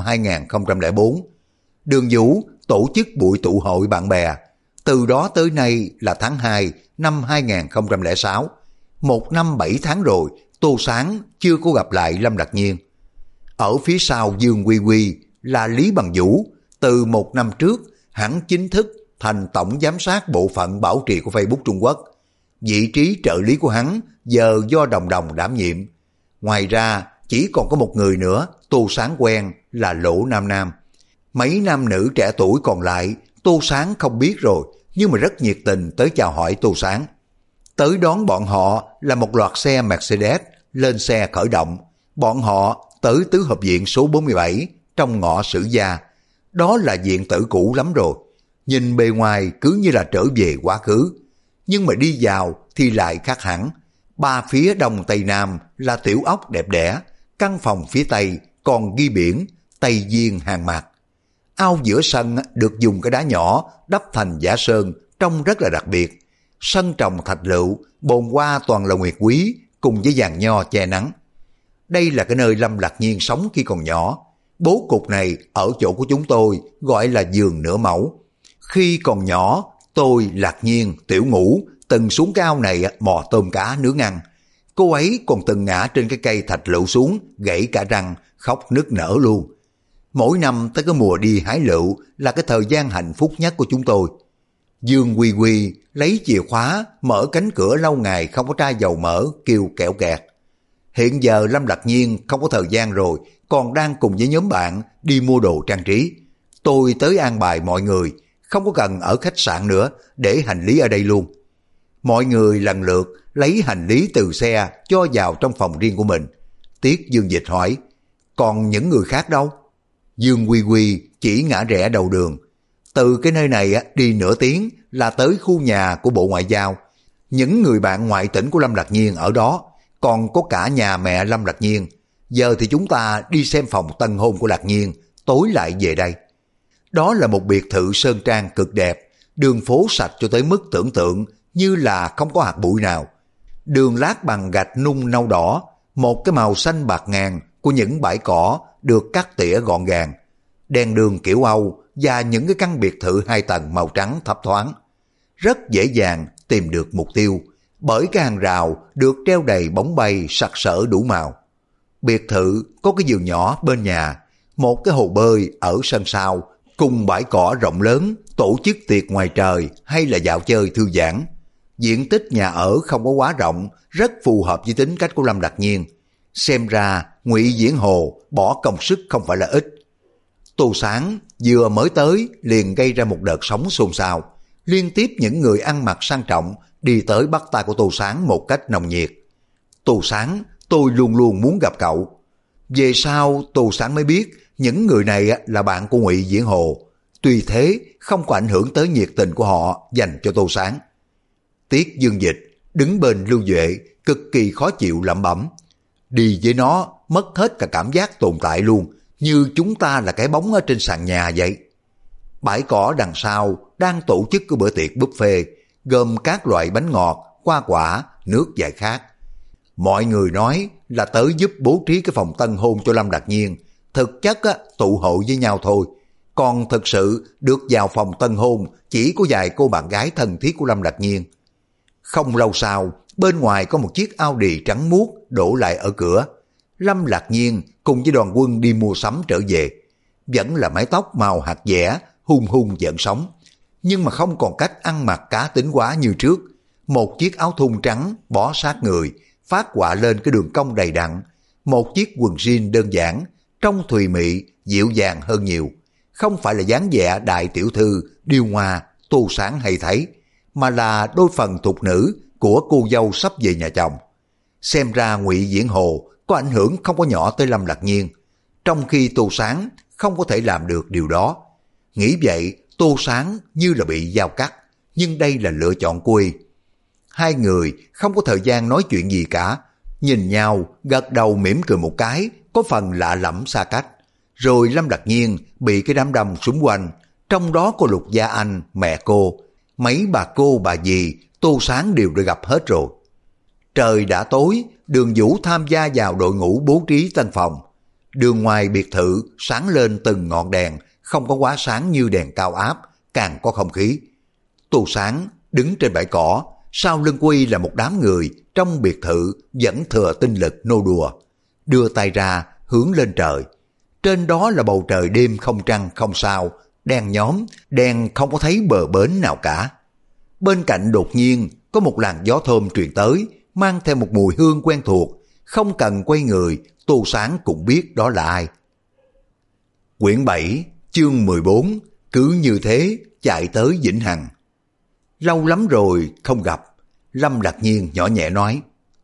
2004, Đường Vũ tổ chức buổi tụ hội bạn bè. Từ đó tới nay là tháng 2 năm 2006, 1 năm 7 tháng rồi Tô Sáng chưa có gặp lại Lâm Lạc Nhiên. Ở phía sau Dương Quy Quy là Lý Bằng Vũ. Từ 1 năm trước hắn chính thức thành tổng giám sát bộ phận bảo trì của Facebook Trung Quốc. Vị trí trợ lý của hắn giờ do Đồng Đồng đảm nhiệm. Ngoài ra chỉ còn có một người nữa Tô Sáng quen là Lỗ Nam Nam. Mấy nam nữ trẻ tuổi còn lại Tô Sáng không biết rồi, nhưng mà rất nhiệt tình tới chào hỏi Tô Sáng. Tới đón bọn họ là một loạt xe Mercedes. Lên xe khởi động, bọn họ tới tứ hợp viện số 47 trong ngõ Sử Gia. Đó là viện tử cũ lắm rồi, nhìn bề ngoài cứ như là trở về quá khứ, nhưng mà đi vào thì lại khác hẳn. Ba phía đông tây nam là tiểu ốc đẹp đẽ, căn phòng phía tây còn ghi biển Tây Duyên Hàng Mạc. Ao giữa sân được dùng cái đá nhỏ đắp thành giả sơn, trông rất là đặc biệt. Sân trồng thạch lựu, bồn hoa toàn là nguyệt quý cùng với giàn nho che nắng. Đây là cái nơi Lâm Lạc Nhiên sống khi còn nhỏ. Bố cục này ở chỗ của chúng tôi gọi là giường nửa mẫu. Khi còn nhỏ, tôi, Lạc Nhiên, Tiểu Ngũ từng xuống cái ao này mò tôm cá nướng ăn. Cô ấy còn từng ngã trên cái cây thạch lựu xuống, gãy cả răng, khóc nức nở luôn. Mỗi năm tới cái mùa đi hái lựu là cái thời gian hạnh phúc nhất của chúng tôi. Dương Quy Quy lấy chìa khóa mở cánh cửa lâu ngày không có chai dầu mỡ, kêu kẹo kẹt. Hiện giờ Lâm Lạc Nhiên không có thời gian rồi, còn đang cùng với nhóm bạn đi mua đồ trang trí. Tôi tới an bài mọi người, không có cần ở khách sạn nữa, để hành lý ở đây luôn. Mọi người lần lượt lấy hành lý từ xe cho vào trong phòng riêng của mình. Tiết Dương Dịch hỏi, còn những người khác đâu? Dương Quy Quy chỉ ngã rẽ đầu đường. Từ cái nơi này đi nửa tiếng là tới khu nhà của Bộ Ngoại giao. Những người bạn ngoại tỉnh của Lâm Lạc Nhiên ở đó, còn có cả nhà mẹ Lâm Lạc Nhiên. Giờ thì chúng ta đi xem phòng tân hôn của Lạc Nhiên, tối lại về đây. Đó là một biệt thự sơn trang cực đẹp, đường phố sạch cho tới mức tưởng tượng như là không có hạt bụi nào. Đường lát bằng gạch nung nâu đỏ, một cái màu xanh bạc ngàn của những bãi cỏ được cắt tỉa gọn gàng. Đèn đường kiểu Âu và những cái căn biệt thự 2 tầng màu trắng thấp thoáng. Rất dễ dàng tìm được mục tiêu, bởi cái hàng rào được treo đầy bóng bay sặc sỡ đủ màu. Biệt thự có cái vườn nhỏ bên nhà, một cái hồ bơi ở sân sau cùng bãi cỏ rộng lớn, tổ chức tiệc ngoài trời hay là dạo chơi thư giãn. Diện tích nhà ở không có quá rộng, rất phù hợp với tính cách của Lâm Đạc Nhiên. Xem ra Ngụy Diễn Hồ bỏ công sức không phải là ít. Tô Sáng vừa mới tới liền gây ra một đợt sóng xôn xao. Liên tiếp những người ăn mặc sang trọng đi tới bắt tay của Tô Sáng một cách nồng nhiệt. Tô Sáng, tôi luôn luôn muốn gặp cậu. Về sau Tô Sáng mới biết những người này là bạn của Ngụy Diễn Hồ. Tuy thế không có ảnh hưởng tới nhiệt tình của họ dành cho Tô Sáng. Tiết Dương Dịch đứng bên Lưu Duệ cực kỳ khó chịu lẩm bẩm. Đi với nó mất hết cả cảm giác tồn tại luôn, như chúng ta là cái bóng ở trên sàn nhà vậy. Bãi cỏ đằng sau đang tổ chức cái bữa tiệc buffet gồm các loại bánh ngọt, hoa quả, nước giải khát. Mọi người nói là tới giúp bố trí cái phòng tân hôn cho Lâm Đạc Nhiên, thực chất tụ hội với nhau thôi. Còn thực sự được vào phòng tân hôn chỉ có vài cô bạn gái thân thiết của Lâm Đạc Nhiên. Không lâu sau, bên ngoài có một chiếc Audi trắng muốt đổ lại ở cửa. Lâm Đạc Nhiên cùng với đoàn quân đi mua sắm trở về. Vẫn là mái tóc màu hạt dẻ, hung hung giận sóng. Nhưng mà không còn cách ăn mặc cá tính quá như trước. Một chiếc áo thun trắng bó sát người, phát họa lên cái đường cong đầy đặn. Một chiếc quần jean đơn giản, trông thùy mị, dịu dàng hơn nhiều. Không phải là dáng vẻ đại tiểu thư, điêu ngoa, Tô Sáng hay thấy, mà là đôi phần thục nữ của cô dâu sắp về nhà chồng. Xem ra Ngụy Diễn Hồ có ảnh hưởng không có nhỏ tới Lâm Đạc Nhiên, trong khi Tô Sáng không có thể làm được điều đó. Nghĩ vậy, Tô Sáng như là bị dao cắt, nhưng đây là lựa chọn của y. Hai người không có thời gian nói chuyện gì cả, nhìn nhau gật đầu mỉm cười một cái, có phần lạ lẫm xa cách. Rồi Lâm Đạc Nhiên bị cái đám đông xung quanh, trong đó có Lục Gia Anh, mẹ cô, mấy bà cô bà dì, Tô Sáng đều đã gặp hết rồi. Trời đã tối, Đường Vũ tham gia vào đội ngũ bố trí tân phòng. Đường ngoài biệt thự sáng lên từng ngọn đèn, không có quá sáng như đèn cao áp, càng có không khí. Tô Sáng đứng trên bãi cỏ, sau lưng Quy là một đám người trong biệt thự vẫn thừa tinh lực nô đùa, đưa tay ra hướng lên trời. Trên đó là bầu trời đêm không trăng không sao, đen nhóm, đen không có thấy bờ bến nào cả. Bên cạnh đột nhiên có một làn gió thơm truyền tới, mang theo một mùi hương quen thuộc, không cần quay người, Tô Sáng cũng biết đó là ai. Quyển 7, chương 14, cứ như thế chạy tới Vĩnh Hằng. Lâu lắm rồi không gặp, Lâm Đạc Nhiên nhỏ nhẹ nói.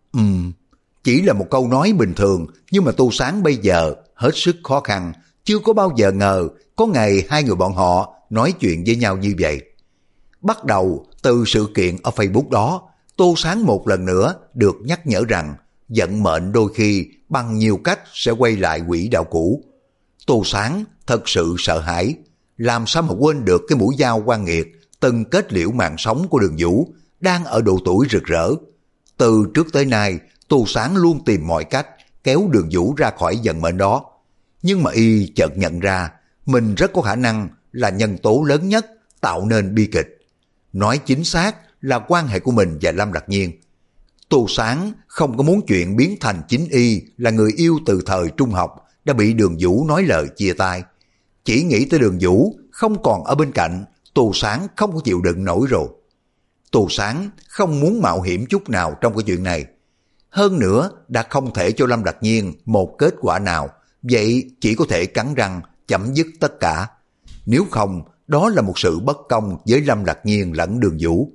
Chỉ là một câu nói bình thường, nhưng mà Tô Sáng bây giờ hết sức khó khăn, chưa có bao giờ ngờ có ngày hai người bọn họ nói chuyện với nhau như vậy. Bắt đầu từ sự kiện ở Facebook đó, Tô Sáng một lần nữa được nhắc nhở rằng vận mệnh đôi khi bằng nhiều cách sẽ quay lại quỹ đạo cũ. Tô Sáng thật sự sợ hãi, làm sao mà quên được cái mũi dao oan nghiệt từng kết liễu mạng sống của Đường Vũ đang ở độ tuổi rực rỡ. Từ trước tới nay, Tô Sáng luôn tìm mọi cách kéo Đường Vũ ra khỏi vận mệnh đó. Nhưng mà y chợt nhận ra mình rất có khả năng là nhân tố lớn nhất tạo nên bi kịch. Nói chính xác là quan hệ của mình và Lâm Đạc Nhiên. Tô Sáng không có muốn chuyện biến thành chính y là người yêu từ thời trung học đã bị Đường Vũ nói lời chia tay. Chỉ nghĩ tới Đường Vũ không còn ở bên cạnh, Tô Sáng không có chịu đựng nổi rồi. Tô Sáng không muốn mạo hiểm chút nào trong cái chuyện này. Hơn nữa đã không thể cho Lâm Đạc Nhiên một kết quả nào, vậy chỉ có thể cắn răng chấm dứt tất cả. Nếu không, đó là một sự bất công với Lâm Đạc Nhiên lẫn Đường Vũ.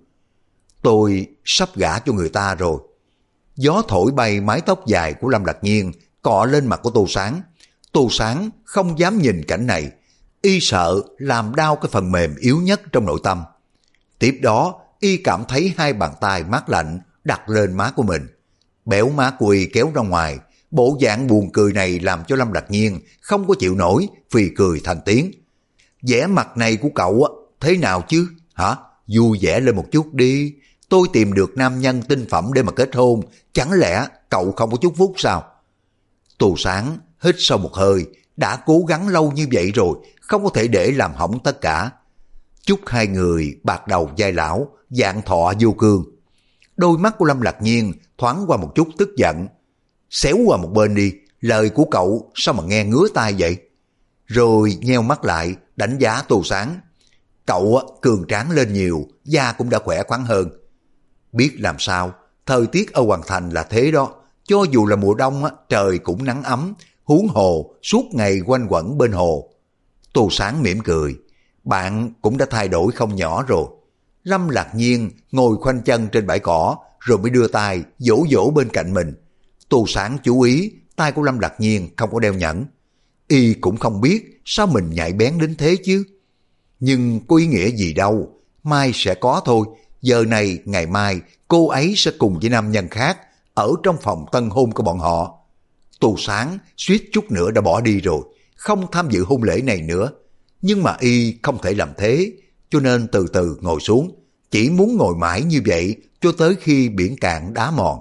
Tôi sắp gả cho người ta rồi. Gió thổi bay mái tóc dài của Lâm Đạc Nhiên cọ lên mặt của Tô Sáng. Tô Sáng không dám nhìn cảnh này, y sợ làm đau cái phần mềm yếu nhất trong nội tâm. Tiếp đó, y cảm thấy hai bàn tay mát lạnh đặt lên má của mình. Béo má của y kéo ra ngoài, bộ dạng buồn cười này làm cho Lâm Đạc Nhiên không có chịu nổi, phì cười thành tiếng. Vẻ mặt này của cậu thế nào chứ, hả? Vui vẻ lên một chút đi, tôi tìm được nam nhân tinh phẩm để mà kết hôn, chẳng lẽ cậu không có chút phúc sao? Tô Sáng hít sâu một hơi, đã cố gắng lâu như vậy rồi, không có thể để làm hỏng tất cả. Chúc hai người bạc đầu vai lão, vạn thọ vô cương. Đôi mắt của Lâm Đạc Nhiên thoáng qua một chút tức giận. Xéo qua một bên đi, lời của cậu sao mà nghe ngứa tai vậy? Rồi nheo mắt lại, đánh giá Tô Sáng. Cậu cường tráng lên nhiều, da cũng đã khỏe khoắn hơn. Biết làm sao, thời tiết ở Hoàng Thành là thế đó. Cho dù là mùa đông trời cũng nắng ấm, huống hồ suốt ngày quanh quẩn bên hồ. Tô Sáng mỉm cười. Bạn cũng đã thay đổi không nhỏ rồi. Lâm Lạc Nhiên ngồi khoanh chân trên bãi cỏ rồi mới đưa tay vỗ vỗ bên cạnh mình. Tô Sáng chú ý tay của Lâm Lạc Nhiên không có đeo nhẫn. Y cũng không biết sao mình nhạy bén đến thế chứ. Nhưng có ý nghĩa gì đâu, mai sẽ có thôi. Giờ này ngày mai cô ấy sẽ cùng với nam nhân khác ở trong phòng tân hôn của bọn họ. Tô Sáng suýt chút nữa đã bỏ đi rồi, không tham dự hôn lễ này nữa. Nhưng mà y không thể làm thế, cho nên từ từ ngồi xuống, chỉ muốn ngồi mãi như vậy cho tới khi biển cạn đá mòn.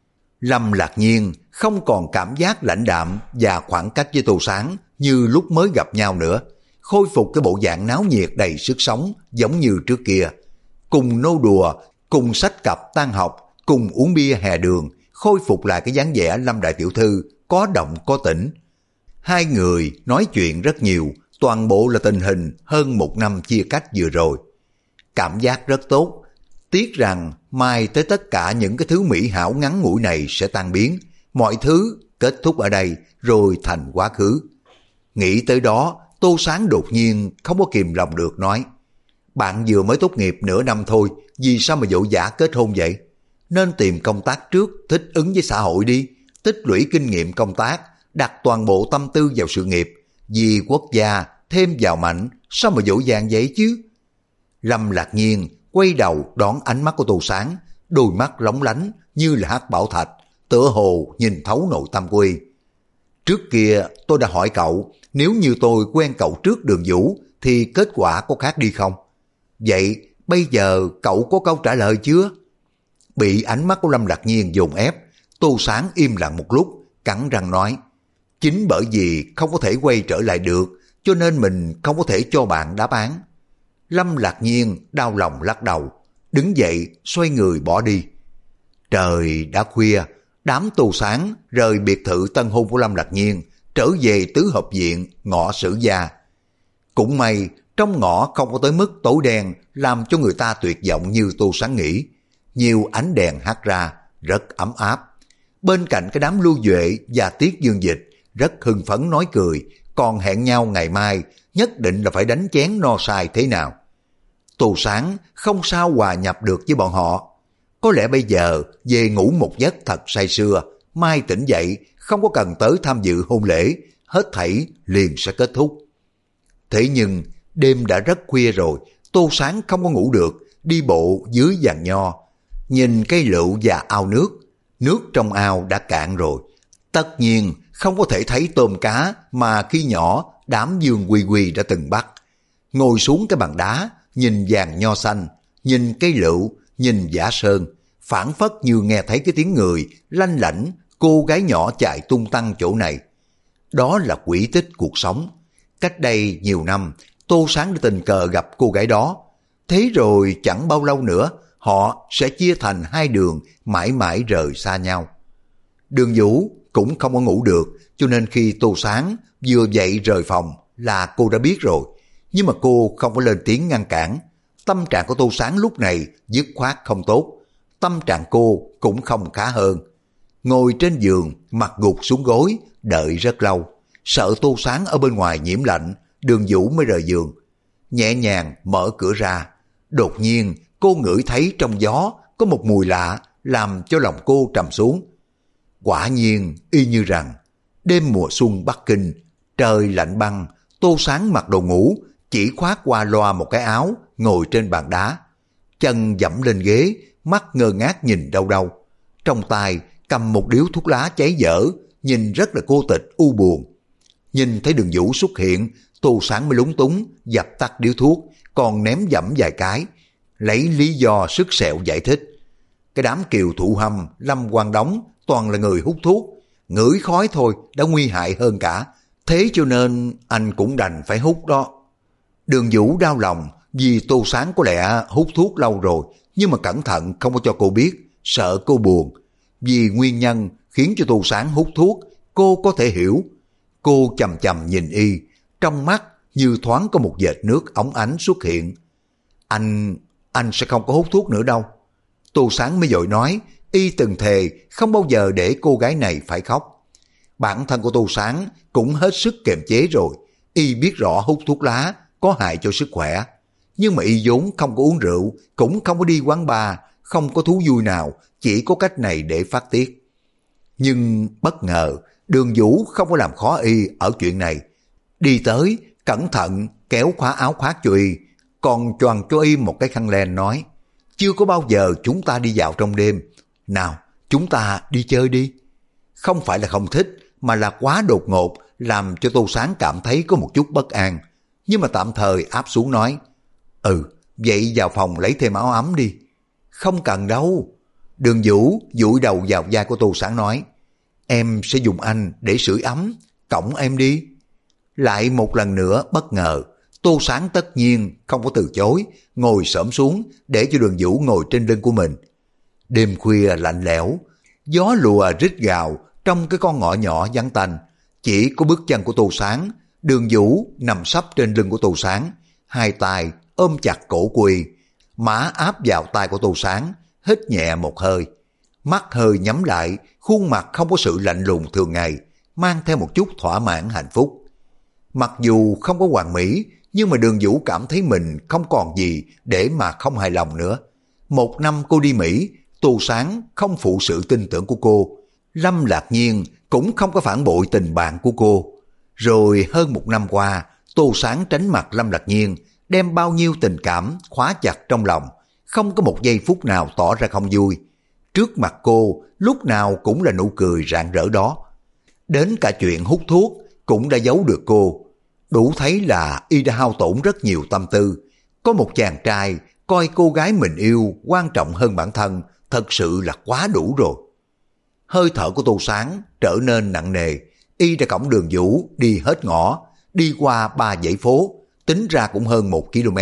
Lâm Lạc Nhiên không còn cảm giác lãnh đạm và khoảng cách với Tô Sáng như lúc mới gặp nhau nữa, khôi phục cái bộ dạng náo nhiệt đầy sức sống giống như trước kia. Cùng nô đùa, cùng sách cặp tan học, cùng uống bia hè đường, khôi phục lại cái dáng vẻ Lâm đại tiểu thư có động có tĩnh. Hai người nói chuyện rất nhiều, toàn bộ là tình hình hơn một năm chia cách vừa rồi. Cảm giác rất tốt, tiếc rằng mai tới tất cả những cái thứ mỹ hảo ngắn ngủi này sẽ tan biến, mọi thứ kết thúc ở đây rồi thành quá khứ. Nghĩ tới đó, Tô Sáng đột nhiên không có kìm lòng được nói: bạn vừa mới tốt nghiệp nửa năm thôi, vì sao mà vội vã kết hôn vậy? Nên tìm công tác trước, thích ứng với xã hội đi, tích lũy kinh nghiệm công tác, đặt toàn bộ tâm tư vào sự nghiệp, vì quốc gia thêm giàu mạnh, sao mà vội vàng vậy chứ? Lâm Lạc Nhiên quay đầu đón ánh mắt của Tô Sáng, đôi mắt lóng lánh như là hắc bảo thạch, tựa hồ nhìn thấu nội tâm của y. Trước kia tôi đã hỏi cậu, nếu như tôi quen cậu trước Đường Vũ thì kết quả có khác đi không? Vậy bây giờ cậu có câu trả lời chưa? Bị ánh mắt của Lâm Lạc Nhiên dồn ép, Tô Sáng im lặng một lúc, cắn răng nói: chính bởi vì không có thể quay trở lại được, cho nên mình không có thể cho bạn đáp án. Lâm Lạc Nhiên đau lòng lắc đầu, đứng dậy xoay người bỏ đi. Trời đã khuya, đám Tô Sáng rời biệt thự tân hôn của Lâm Lạc Nhiên, trở về tứ hợp viện ngõ Sử Gia. Cũng may trong ngõ không có tới mức tối đen làm cho người ta tuyệt vọng như Tô Sáng nghĩ. Nhiều ánh đèn hắt ra, rất ấm áp. Bên cạnh cái đám Lưu Duệ và Tiết Dương Dịch rất hưng phấn nói cười, còn hẹn nhau ngày mai nhất định là phải đánh chén no sai thế nào. Tô Sáng không sao hòa nhập được với bọn họ. Có lẽ bây giờ về ngủ một giấc thật say sưa, mai tỉnh dậy không có cần tới tham dự hôn lễ, hết thảy liền sẽ kết thúc. Thế nhưng đêm đã rất khuya rồi, Tô Sáng không có ngủ được, đi bộ dưới giàn nho, nhìn cây lựu và ao nước. Nước trong ao đã cạn rồi, tất nhiên không có thể thấy tôm cá mà khi nhỏ đám Dương Quy Quy đã từng bắt. Ngồi xuống cái bàn đá, nhìn giàn nho xanh, nhìn cây lựu, nhìn Giả Sơn, phảng phất như nghe thấy cái tiếng người lanh lảnh, cô gái nhỏ chạy tung tăng chỗ này. Đó là quỹ tích cuộc sống. Cách đây nhiều năm, Tô Sáng đã tình cờ gặp cô gái đó. Thế rồi chẳng bao lâu nữa, họ sẽ chia thành hai đường, mãi mãi rời xa nhau. Đường Vũ cũng không có ngủ được, cho nên khi Tô Sáng vừa dậy rời phòng là cô đã biết rồi. Nhưng mà cô không có lên tiếng ngăn cản. Tâm trạng của Tô Sáng lúc này dứt khoát không tốt. Tâm trạng cô cũng không khá hơn. Ngồi trên giường, mặt gục xuống gối, đợi rất lâu. Sợ Tô Sáng ở bên ngoài nhiễm lạnh, Đường Vũ mới rời giường. Nhẹ nhàng mở cửa ra. Đột nhiên cô ngửi thấy trong gió có một mùi lạ làm cho lòng cô trầm xuống. Quả nhiên y như rằng đêm mùa xuân Bắc Kinh, trời lạnh băng, Tô Sáng mặc đồ ngủ, chỉ khoác qua loa một cái áo, ngồi trên bàn đá. Chân dẫm lên ghế, mắt ngơ ngác nhìn đâu đâu. Trong tay cầm một điếu thuốc lá cháy dở, nhìn rất là cô tịch u buồn. Nhìn thấy Đường Vũ xuất hiện, Tô Sáng mới lúng túng, dập tắt điếu thuốc, còn ném dẫm vài cái, lấy lý do sức sẹo giải thích. Cái đám Kiều Thụ Hâm, Lâm Quang Đống toàn là người hút thuốc, ngửi khói thôi đã nguy hại hơn cả, thế cho nên anh cũng đành phải hút đó. Đường Vũ đau lòng vì Tô Sáng có lẽ hút thuốc lâu rồi, nhưng mà cẩn thận không có cho cô biết, sợ cô buồn. Vì nguyên nhân khiến cho Tô Sáng hút thuốc, cô có thể hiểu. Cô chầm chầm nhìn y, trong mắt như thoáng có một vệt nước óng ánh xuất hiện. Anh sẽ không có hút thuốc nữa đâu. Tô Sáng mới vội nói, y từng thề không bao giờ để cô gái này phải khóc. Bản thân của Tô Sáng cũng hết sức kiềm chế rồi, y biết rõ hút thuốc lá có hại cho sức khỏe. Nhưng mà y vốn không có uống rượu, cũng không có đi quán bar, không có thú vui nào, chỉ có cách này để phát tiết. Nhưng bất ngờ, Đường Vũ không có làm khó y ở chuyện này. Đi tới, cẩn thận kéo khóa áo khoác cho y, còn choàng cho y một cái khăn len nói, chưa có bao giờ chúng ta đi dạo trong đêm. Nào, chúng ta đi chơi đi. Không phải là không thích, mà là quá đột ngột, làm cho Tô Sáng cảm thấy có một chút bất an. Nhưng mà tạm thời áp xuống nói, vậy vào phòng lấy thêm áo ấm đi. Không cần đâu. Đường Vũ dụi đầu vào vai của Tô Sáng nói, em sẽ dùng anh để sưởi ấm, cõng em đi. Lại một lần nữa bất ngờ, Tô Sáng tất nhiên không có từ chối, ngồi xổm xuống để cho Đường Vũ ngồi trên lưng của mình. Đêm khuya lạnh lẽo, gió lùa rít gào trong cái con ngõ nhỏ vắng tanh. Chỉ có bước chân của Tô Sáng, Đường Vũ nằm sấp trên lưng của Tô Sáng, hai tay ôm chặt cổ của y, má áp vào tay của Tô Sáng, hít nhẹ một hơi. Mắt hơi nhắm lại, khuôn mặt không có sự lạnh lùng thường ngày, mang theo một chút thỏa mãn hạnh phúc. Mặc dù không có hoàn mỹ, nhưng mà Đường Vũ cảm thấy mình không còn gì để mà không hài lòng nữa. 1 năm cô đi Mỹ, Tô Sáng không phụ sự tin tưởng của cô. Lâm Lạc Nhiên cũng không có phản bội tình bạn của cô. Rồi hơn 1 năm qua, Tô Sáng tránh mặt Lâm Lạc Nhiên, đem bao nhiêu tình cảm khóa chặt trong lòng, không có một giây phút nào tỏ ra không vui. Trước mặt cô, lúc nào cũng là nụ cười rạng rỡ đó. Đến cả chuyện hút thuốc cũng đã giấu được cô. Đủ thấy là y đã hao tổn rất nhiều tâm tư. Có một chàng trai coi cô gái mình yêu quan trọng hơn bản thân, thật sự là quá đủ rồi. Hơi thở của Tô Sáng trở nên nặng nề, y đã cõng Đường Vũ đi hết ngõ, đi qua 3 dãy phố, tính ra cũng hơn 1 km.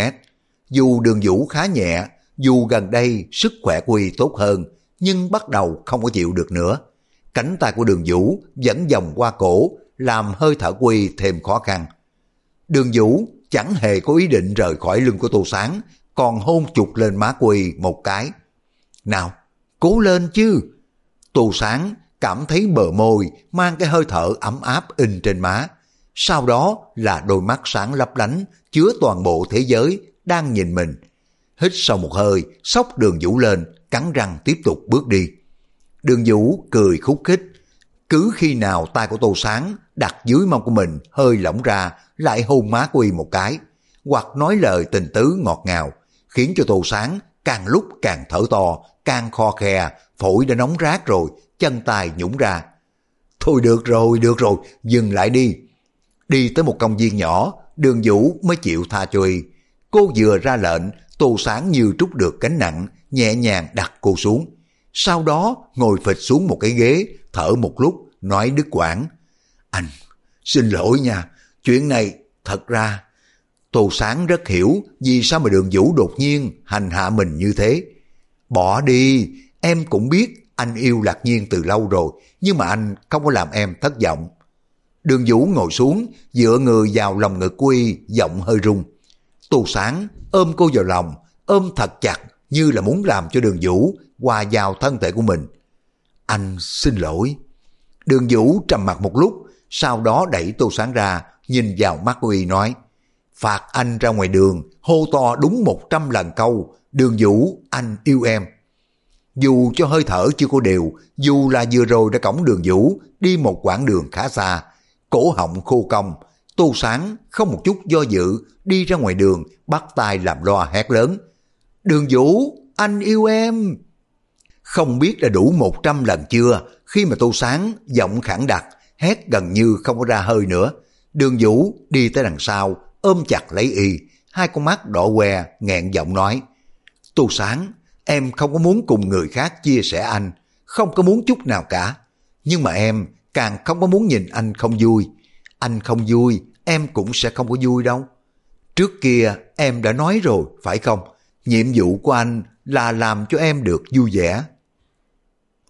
Dù Đường Vũ khá nhẹ, dù gần đây sức khỏe của y tốt hơn, nhưng bắt đầu không có chịu được nữa. Cánh tay của Đường Vũ vẫn vòng qua cổ, làm hơi thở của y thêm khó khăn. Đường Vũ chẳng hề có ý định rời khỏi lưng của Tô Sáng, còn hôn chụp lên má của y một cái. Nào, cố lên chứ. Tô Sáng cảm thấy bờ môi mang cái hơi thở ấm áp in trên má. Sau đó là đôi mắt sáng lấp lánh, chứa toàn bộ thế giới đang nhìn mình. Hít sâu một hơi, xốc Đường Vũ lên, cắn răng tiếp tục bước đi. Đường Vũ cười khúc khích. Cứ khi nào tay của Tô Sáng đặt dưới mông của mình hơi lỏng ra, lại hôn má của y một cái, hoặc nói lời tình tứ ngọt ngào, khiến cho Tô Sáng càng lúc càng thở to, càng kho khe, phổi đã nóng rát rồi, chân tay nhũng ra. Thôi được rồi, dừng lại đi. Đi tới một công viên nhỏ, Đường Vũ mới chịu tha cho y. Cô vừa ra lệnh, Tô Sáng như trút được gánh nặng, nhẹ nhàng đặt cô xuống. Sau đó ngồi phịch xuống một cái ghế, thở một lúc, nói đứt quãng. Anh, xin lỗi nha, chuyện này thật ra... Tô Sáng rất hiểu vì sao mà Đường Vũ đột nhiên hành hạ mình như thế. Bỏ đi, em cũng biết anh yêu Lạc Nhiên từ lâu rồi, nhưng mà anh không có làm em thất vọng. Đường Vũ ngồi xuống, dựa người vào lòng ngực của y, giọng hơi run. Tô Sáng ôm cô vào lòng, ôm thật chặt như là muốn làm cho Đường Vũ hòa vào thân thể của mình. Anh xin lỗi. Đường Vũ trầm mặc một lúc, sau đó đẩy Tô Sáng ra, nhìn vào mắt của y nói, phạt anh ra ngoài đường, hô to đúng 100 lần câu, Đường Vũ, anh yêu em. Dù cho hơi thở chưa có đều, dù là vừa rồi đã cõng Đường Vũ đi một quãng đường khá xa, cổ họng khô cong, Tô Sáng không một chút do dự đi ra ngoài đường, bắt tay làm loa hét lớn. Đường Vũ, anh yêu em. Không biết đã đủ 100 lần chưa, khi mà Tô Sáng giọng khẳng đặc, hét gần như không có ra hơi nữa. Đường Vũ đi tới đằng sau, ôm chặt lấy y, hai con mắt đỏ que, nghẹn giọng nói. Tô Sáng, em không có muốn cùng người khác chia sẻ anh, không có muốn chút nào cả. Nhưng mà em càng không có muốn nhìn anh không vui. Anh không vui, em cũng sẽ không có vui đâu. Trước kia em đã nói rồi, phải không? Nhiệm vụ của anh là làm cho em được vui vẻ.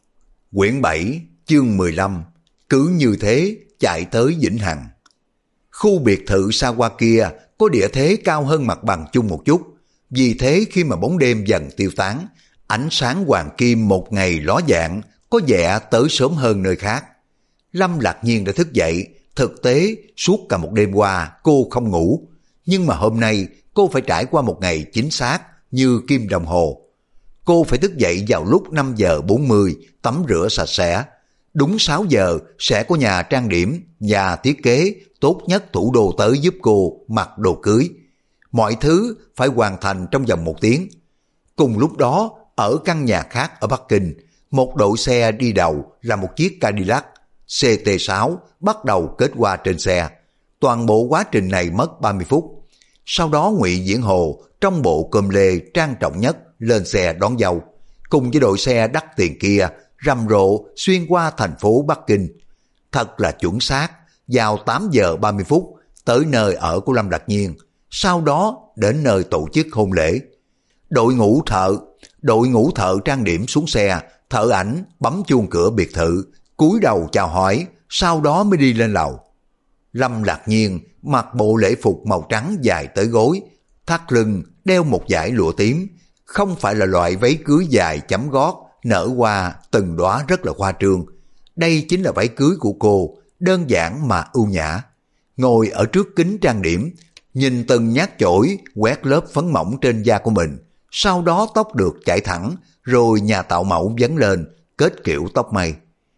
Quyển 7, chương 15, cứ như thế chạy tới Vĩnh Hằng. Khu biệt thự xa hoa kia có địa thế cao hơn mặt bằng chung một chút, vì thế khi mà bóng đêm dần tiêu tán, ánh sáng hoàng kim một ngày ló dạng có vẻ tới sớm hơn nơi khác. Lâm Lạc Nhiên đã thức dậy, thực tế suốt cả một đêm qua cô không ngủ, nhưng mà hôm nay cô phải trải qua một ngày chính xác như kim đồng hồ. Cô phải thức dậy vào lúc 5 giờ 40, tắm rửa sạch sẽ. Đúng 6 giờ sẽ có nhà trang điểm và thiết kế tốt nhất thủ đô tới giúp cô mặc đồ cưới. Mọi thứ phải hoàn thành trong vòng 1 tiếng. Cùng lúc đó, ở căn nhà khác ở Bắc Kinh, một đội xe đi đầu là một chiếc Cadillac CT6 bắt đầu kết hoa trên xe. Toàn bộ quá trình này mất 30 phút. Sau đó Ngụy Diễn Hồ trong bộ cơm lê trang trọng nhất lên xe đón dâu, cùng với đội xe đắt tiền kia rầm rộ xuyên qua thành phố Bắc Kinh. Thật là chuẩn xác, vào 8 giờ 30 phút tới nơi ở của Lâm Lạc Nhiên, sau đó đến nơi tổ chức hôn lễ. Đội ngũ thợ trang điểm xuống xe, thợ ảnh bấm chuông cửa biệt thự, cúi đầu chào hỏi, sau đó mới đi lên lầu. Lâm Lạc Nhiên mặc bộ lễ phục màu trắng dài tới gối, thắt lưng đeo một dải lụa tím, không phải là loại váy cưới dài chấm gót, nở hoa từng đóa rất là khoa trương. Đây chính là váy cưới của cô, đơn giản mà ưu nhã. Ngồi ở trước kính trang điểm, nhìn từng nhát chổi quét lớp phấn mỏng trên da của mình, sau đó tóc được chải thẳng, rồi nhà tạo mẫu vấn lên, kết kiểu tóc mây.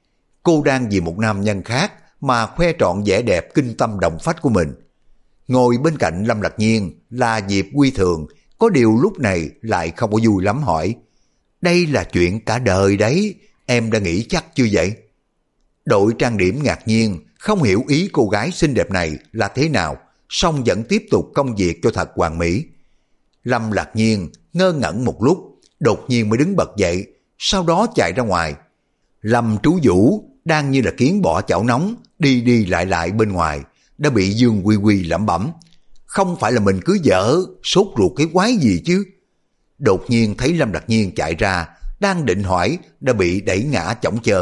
Cô đang vì một nam nhân khác mà khoe trọn vẻ đẹp kinh tâm động phách của mình. Ngồi bên cạnh Lâm Lạc Nhiên là Diệp Quy Thường, có điều lúc này lại không có vui lắm, hỏi: đây là chuyện cả đời đấy, em đã nghĩ chắc chưa vậy? Đội trang điểm ngạc nhiên, không hiểu ý cô gái xinh đẹp này là thế nào, song vẫn tiếp tục công việc cho thật hoàn mỹ. Lâm Lạc Nhiên ngơ ngẩn một lúc, đột nhiên mới đứng bật dậy, sau đó chạy ra ngoài. Lâm Trú Vũ đang như là kiến bỏ chảo nóng, đi đi lại lại bên ngoài, đã bị Dương Quy Quy lẩm bẩm: không phải là mình cưới vợ, sốt ruột cái quái gì chứ? Đột nhiên thấy Lâm Lạc Nhiên chạy ra, đang định hỏi đã bị đẩy ngã chỏng chơ.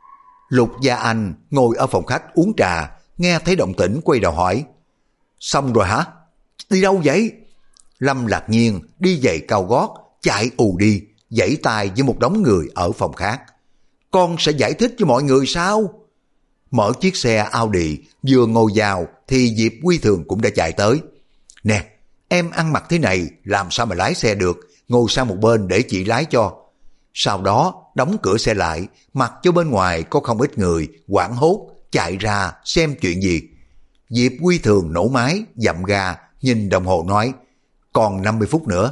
Lục Gia Anh ngồi ở phòng khách uống trà, nghe thấy động tĩnh quay đầu hỏi: xong rồi hả? Đi đâu vậy? Lâm Lạc Nhiên đi giày cao gót, chạy ù đi, giãy tay với một đống người ở phòng khác. Con sẽ giải thích cho mọi người sao? Mở chiếc xe Audi vừa ngồi vào thì Diệp Quy Thường cũng đã chạy tới. Nè, em ăn mặc thế này làm sao mà lái xe được, ngồi sang một bên để chị lái cho. Sau đó đóng cửa xe lại, mặc cho bên ngoài có không ít người hoảng hốt chạy ra xem chuyện gì. Diệp Quy Thường nổ máy dậm ga, nhìn đồng hồ nói: còn 50 phút nữa.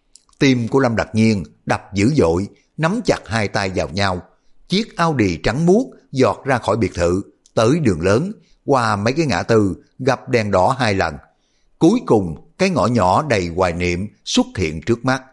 Tim của Lâm Lạc Nhiên đập dữ dội, nắm chặt hai tay vào nhau. Chiếc Audi trắng muốt giọt ra khỏi biệt thự, tới đường lớn, qua mấy cái ngã tư, gặp đèn đỏ 2 lần. Cuối cùng cái ngõ nhỏ đầy hoài niệm xuất hiện trước mắt.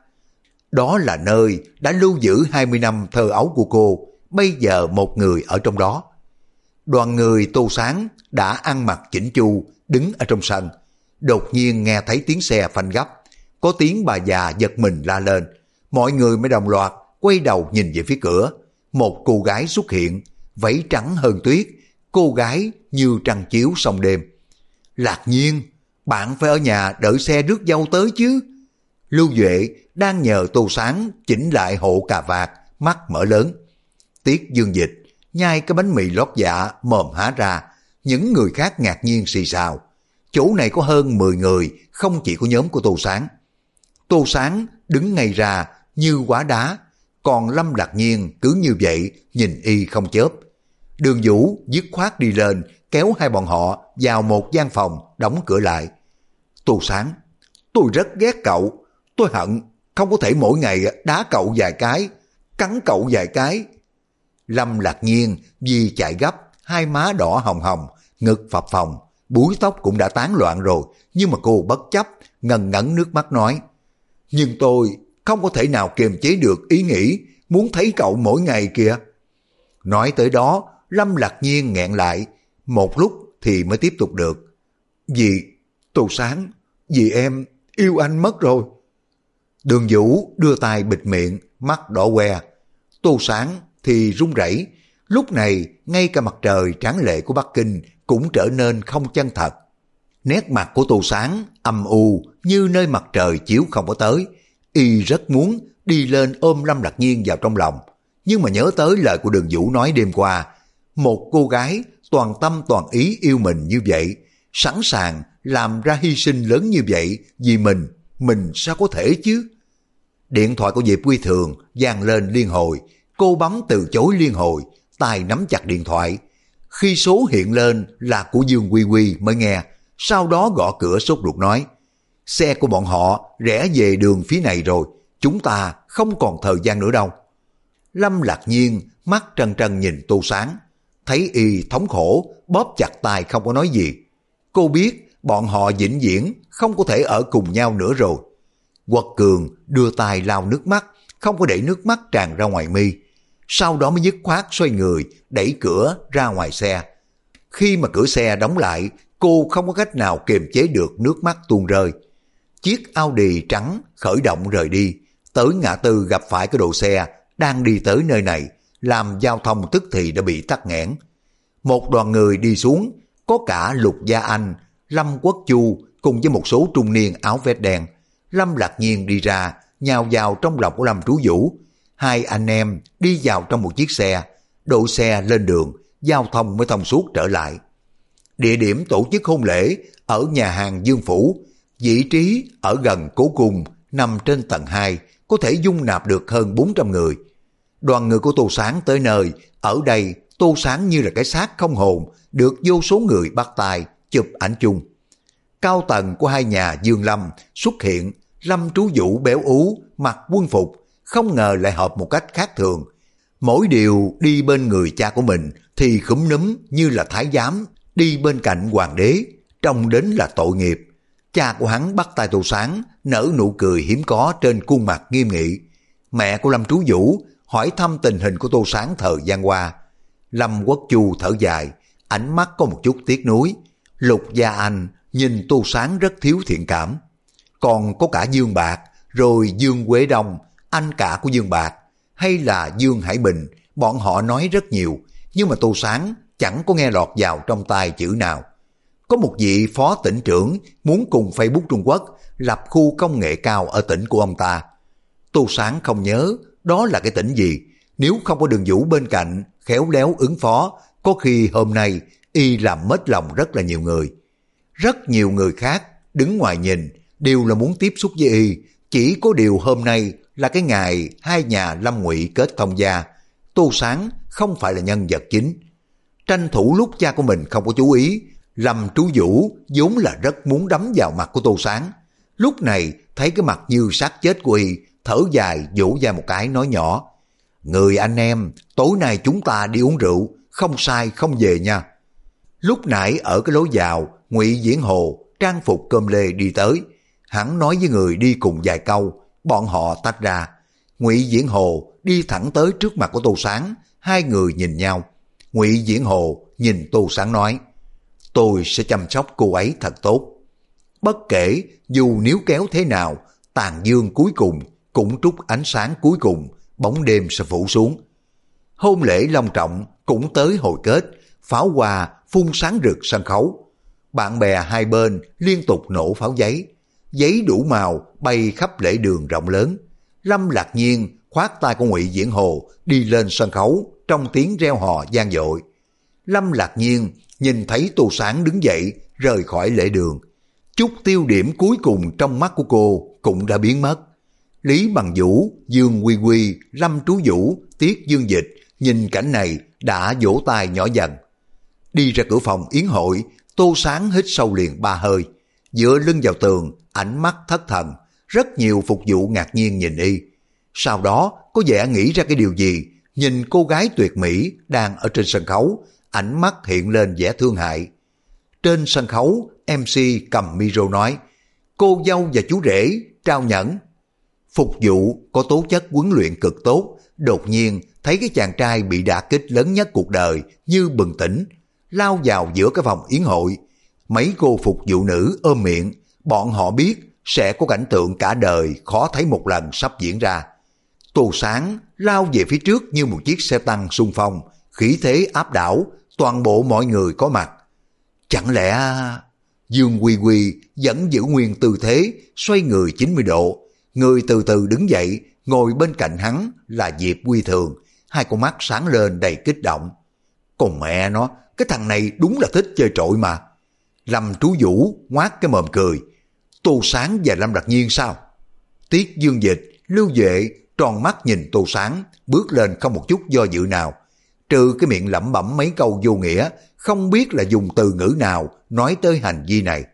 Đó là nơi đã lưu giữ 20 năm thơ ấu của cô, bây giờ một người ở trong đó. Đoàn người Tô Sáng đã ăn mặc chỉnh chu, đứng ở trong sân. Đột nhiên nghe thấy tiếng xe phanh gấp, có tiếng bà già giật mình la lên. Mọi người mới đồng loạt quay đầu nhìn về phía cửa. Một cô gái xuất hiện, váy trắng hơn tuyết, cô gái như trăng chiếu sông đêm. Lạc Nhiên, bạn phải ở nhà đợi xe rước dâu tới chứ. Lưu Duệ đang nhờ Tô Sáng chỉnh lại hộ cà vạt, mắt mở lớn. Tiết Dương Dịch nhai cái bánh mì lót dạ, mồm há ra. Những người khác ngạc nhiên xì xào. Chỗ này có hơn 10 người, không chỉ có nhóm của Tô Sáng. Tô Sáng đứng ngay ra như hóa đá, còn Lâm Lạc Nhiên cứ như vậy nhìn y không chớp. Đường Vũ dứt khoát đi lên, kéo hai bọn họ vào một gian phòng, đóng cửa lại. Tô Sáng, tôi rất ghét cậu, tôi hận không có thể mỗi ngày đá cậu vài cái, cắn cậu vài cái. Lâm Lạc Nhiên vì chạy gấp, hai má đỏ hồng hồng, ngực phập phồng, búi tóc cũng đã tán loạn rồi, nhưng mà cô bất chấp, ngần ngấn nước mắt nói: nhưng tôi không có thể nào kiềm chế được ý nghĩ muốn thấy cậu mỗi ngày kìa. Nói tới đó, Lâm Lạc Nhiên nghẹn lại, một lúc thì mới tiếp tục được. Vì Tô Sáng, vì em yêu anh mất rồi. Đường Vũ đưa tay bịt miệng, mắt đỏ que. Tô Sáng thì run rẩy. Lúc này ngay cả mặt trời tráng lệ của Bắc Kinh cũng trở nên không chân thật. Nét mặt của Tô Sáng âm u như nơi mặt trời chiếu không có tới. Y rất muốn đi lên ôm Lâm Lạc Nhiên vào trong lòng, nhưng mà nhớ tới lời của Đường Vũ nói đêm qua, một cô gái toàn tâm toàn ý yêu mình như vậy, sẵn sàng làm ra hy sinh lớn như vậy vì mình sao có thể chứ? Điện thoại của Diệp Quy Thường vang lên liên hồi, cô bấm từ chối liên hồi, tay nắm chặt điện thoại. Khi số hiện lên là của Dương Quy Quy mới nghe, sau đó gõ cửa sốt ruột nói, xe của bọn họ rẽ về đường phía này rồi, chúng ta không còn thời gian nữa đâu. Lâm Lạc Nhiên mắt trân trân nhìn Tô Sáng, thấy y thống khổ, bóp chặt tay không có nói gì. Cô biết bọn họ vĩnh viễn không có thể ở cùng nhau nữa rồi. Quật Cường đưa tay lau nước mắt, không có để nước mắt tràn ra ngoài mi. Sau đó mới dứt khoát xoay người, đẩy cửa ra ngoài xe. Khi mà cửa xe đóng lại, cô không có cách nào kiềm chế được nước mắt tuôn rơi. Chiếc Audi trắng khởi động rời đi, tới ngã tư gặp phải cái đội xe đang đi tới nơi này, làm giao thông tức thì đã bị tắc nghẽn. Một đoàn người đi xuống, có cả Lục Gia Anh, Lâm Quốc Chu cùng với một số trung niên áo vest đen. Lâm Lạc Nhiên đi ra, nhào vào trong lòng của Lâm Trú Vũ. Hai anh em đi vào trong một chiếc xe, đỗ xe lên đường, giao thông mới thông suốt trở lại. Địa điểm tổ chức hôn lễ ở nhà hàng Dương Phủ, vị trí ở gần cố cung, nằm trên tầng 2, có thể dung nạp được hơn 400 người. Đoàn người của Tô Sáng tới nơi, ở đây Tô Sáng như là cái xác không hồn, được vô số người bắt tay, chụp ảnh chung. Cao tầng của hai nhà Dương Lâm xuất hiện, Lâm Trú Vũ béo ú, mặc quân phục, không ngờ lại hợp một cách khác thường. Mỗi điều đi bên người cha của mình thì khúm núm như là thái giám đi bên cạnh hoàng đế, trông đến là tội nghiệp. Cha của hắn bắt tay Tô Sáng, nở nụ cười hiếm có trên khuôn mặt nghiêm nghị. Mẹ của Lâm Trú Vũ hỏi thăm tình hình của Tô Sáng thời gian qua. Lâm Quốc Chu thở dài, ánh mắt có một chút tiếc nuối. Lục Gia Anh nhìn Tô Sáng rất thiếu thiện cảm. Còn có cả Dương Bạc, rồi Dương Quế Đông, anh cả của Dương Bạc, hay là Dương Hải Bình, bọn họ nói rất nhiều, nhưng mà Tô Sáng chẳng có nghe lọt vào trong tai chữ nào. Có một vị phó tỉnh trưởng muốn cùng Facebook Trung Quốc lập khu công nghệ cao ở tỉnh của ông ta. Tô Sáng không nhớ đó là cái tỉnh gì, nếu không có Đường Vũ bên cạnh khéo léo ứng phó, có khi hôm nay y làm mất lòng rất là nhiều người. Rất nhiều người khác đứng ngoài nhìn đều là muốn tiếp xúc với y, chỉ có điều hôm nay là cái ngày hai nhà Lâm Ngụy kết thông gia. Tô Sáng không phải là nhân vật chính. Tranh thủ lúc cha của mình không có chú ý, Lâm Trú Vũ vốn là rất muốn đấm vào mặt của Tô Sáng. Lúc này thấy cái mặt như xác chết của y, thở dài vỗ vai một cái nói nhỏ, người anh em, tối nay chúng ta đi uống rượu, không sai không về nha. Lúc nãy ở cái lối vào, Ngụy Diễn Hồ trang phục cơm lê đi tới, hắn nói với người đi cùng vài câu, bọn họ tách ra. Ngụy Diễn Hồ đi thẳng tới trước mặt của Tô Sáng, hai người nhìn nhau. Ngụy Diễn Hồ nhìn Tô Sáng nói, tôi sẽ chăm sóc cô ấy thật tốt. Bất kể dù níu kéo thế nào, tàn dương cuối cùng cũng trút ánh sáng cuối cùng, bóng đêm sẽ phủ xuống. Hôn lễ long trọng cũng tới hồi kết, pháo hoa phun sáng rực sân khấu. Bạn bè hai bên liên tục nổ pháo giấy, giấy đủ màu bay khắp lễ đường rộng lớn. Lâm Lạc Nhiên khoát tay của Ngụy Diễn Hồ đi lên sân khấu trong tiếng reo hò vang dội. Lâm Lạc Nhiên nhìn thấy Tô Sáng đứng dậy rời khỏi lễ đường, chút tiêu điểm cuối cùng trong mắt của cô cũng đã biến mất. Lý Bằng Vũ, Dương Quy Quy, Lâm Trú Vũ, Tiết Dương Dịch nhìn cảnh này đã vỗ tay nhỏ dần. Đi ra cửa phòng yến hội, Tô Sáng hít sâu liền 3 hơi, dựa lưng vào tường, ánh mắt thất thần. Rất nhiều phục vụ ngạc nhiên nhìn y. Sau đó có vẻ nghĩ ra cái điều gì, nhìn cô gái tuyệt mỹ đang ở trên sân khấu, ánh mắt hiện lên vẻ thương hại. Trên sân khấu, MC cầm micro nói, cô dâu và chú rể trao nhẫn. Phục vụ có tố chất huấn luyện cực tốt, đột nhiên thấy cái chàng trai bị đả kích lớn nhất cuộc đời như bừng tỉnh, lao vào giữa cái phòng yến hội. Mấy cô phục vụ nữ ôm miệng, bọn họ biết sẽ có cảnh tượng cả đời khó thấy một lần sắp diễn ra. Tô Sáng lao về phía trước như một chiếc xe tăng xung phong, khí thế áp đảo toàn bộ mọi người có mặt. Chẳng lẽ Dương Quy Quy vẫn giữ nguyên tư thế, xoay người 90 độ. Người từ từ đứng dậy, ngồi bên cạnh hắn là Diệp Quy Thường, hai con mắt sáng lên đầy kích động. Còn mẹ nó, cái thằng này đúng là thích chơi trội mà. Lâm Trú Vũ ngoác cái mồm cười. Tô Sáng và Lâm Đạc Nhiên sao? Tiết Dương Dịch, Lưu Vệ tròn mắt nhìn Tô Sáng, bước lên không một chút do dự nào. Trừ cái miệng lẩm bẩm mấy câu vô nghĩa, không biết là dùng từ ngữ nào nói tới hành vi này.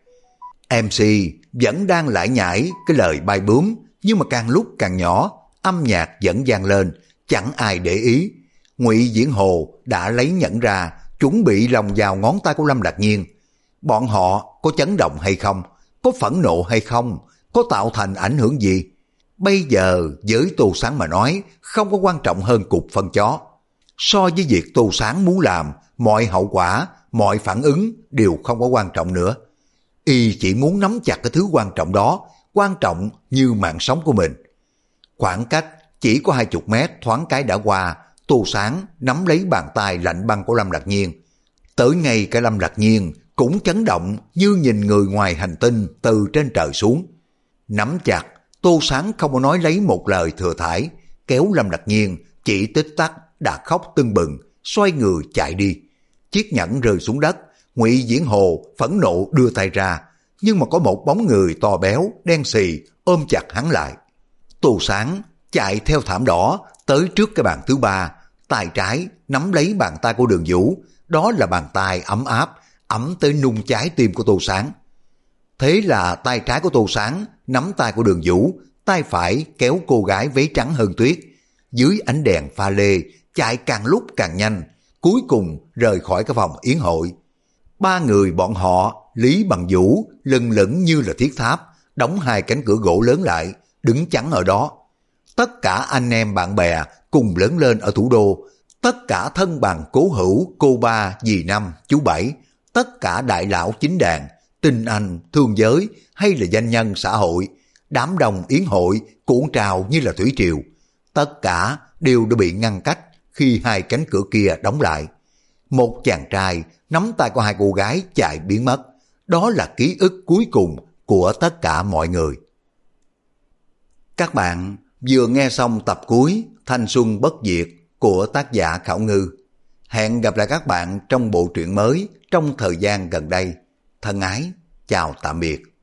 MC vẫn đang lải nhải cái lời bay bướm, nhưng mà càng lúc càng nhỏ, âm nhạc vẫn vang lên, chẳng ai để ý. Ngụy Diễn Hồ đã lấy nhẫn ra, chuẩn bị lồng vào ngón tay của Lâm Đạc Nhiên. Bọn họ có chấn động hay không? Có phẫn nộ hay không? Có tạo thành ảnh hưởng gì? Bây giờ với Tô Sáng mà nói, không có quan trọng hơn cục phân chó. So với việc Tô Sáng muốn làm, mọi hậu quả, mọi phản ứng đều không có quan trọng nữa. Y chỉ muốn nắm chặt cái thứ quan trọng đó, quan trọng như mạng sống của mình. Khoảng cách chỉ có 20 mét thoáng cái đã qua, Tô Sáng nắm lấy bàn tay lạnh băng của Lâm Đạc Nhiên. Tới ngay cả Lâm Đạc Nhiên cũng chấn động như nhìn người ngoài hành tinh từ trên trời xuống. Nắm chặt, Tô Sáng không có nói lấy một lời thừa thãi, kéo Lâm Đạc Nhiên chỉ tích tắc đã khóc tưng bừng, xoay người chạy đi. Chiếc nhẫn rơi xuống đất, Ngụy Diễn Hồ phẫn nộ đưa tay ra, nhưng mà có một bóng người to béo, đen xì ôm chặt hắn lại. Tô Sáng chạy theo thảm đỏ tới trước cái bàn thứ ba, tay trái nắm lấy bàn tay của Đường Vũ, đó là bàn tay ấm áp, ấm tới nung trái tim của Tô Sáng. Thế là tay trái của Tô Sáng nắm tay của Đường Vũ, tay phải kéo cô gái váy trắng hơn tuyết. Dưới ánh đèn pha lê, chạy càng lúc càng nhanh, cuối cùng rời khỏi cái phòng yến hội. Ba người bọn họ, Lý Bằng Vũ, lừng lững như là thiết tháp, đóng hai cánh cửa gỗ lớn lại, đứng chắn ở đó. Tất cả anh em bạn bè cùng lớn lên ở thủ đô, tất cả thân bằng cố hữu, cô ba, dì năm, chú bảy, tất cả đại lão chính đàn, tinh anh, thương giới hay là danh nhân xã hội, đám đông yến hội cuộn trào như là thủy triều. Tất cả đều đã bị ngăn cách khi hai cánh cửa kia đóng lại. Một chàng trai nắm tay của hai cô gái chạy biến mất. Đó là ký ức cuối cùng của tất cả mọi người. Các bạn vừa nghe xong tập cuối Thanh Xuân Bất Diệt của tác giả Khảo Ngư. Hẹn gặp lại các bạn trong bộ truyện mới trong thời gian gần đây. Thân ái, chào tạm biệt.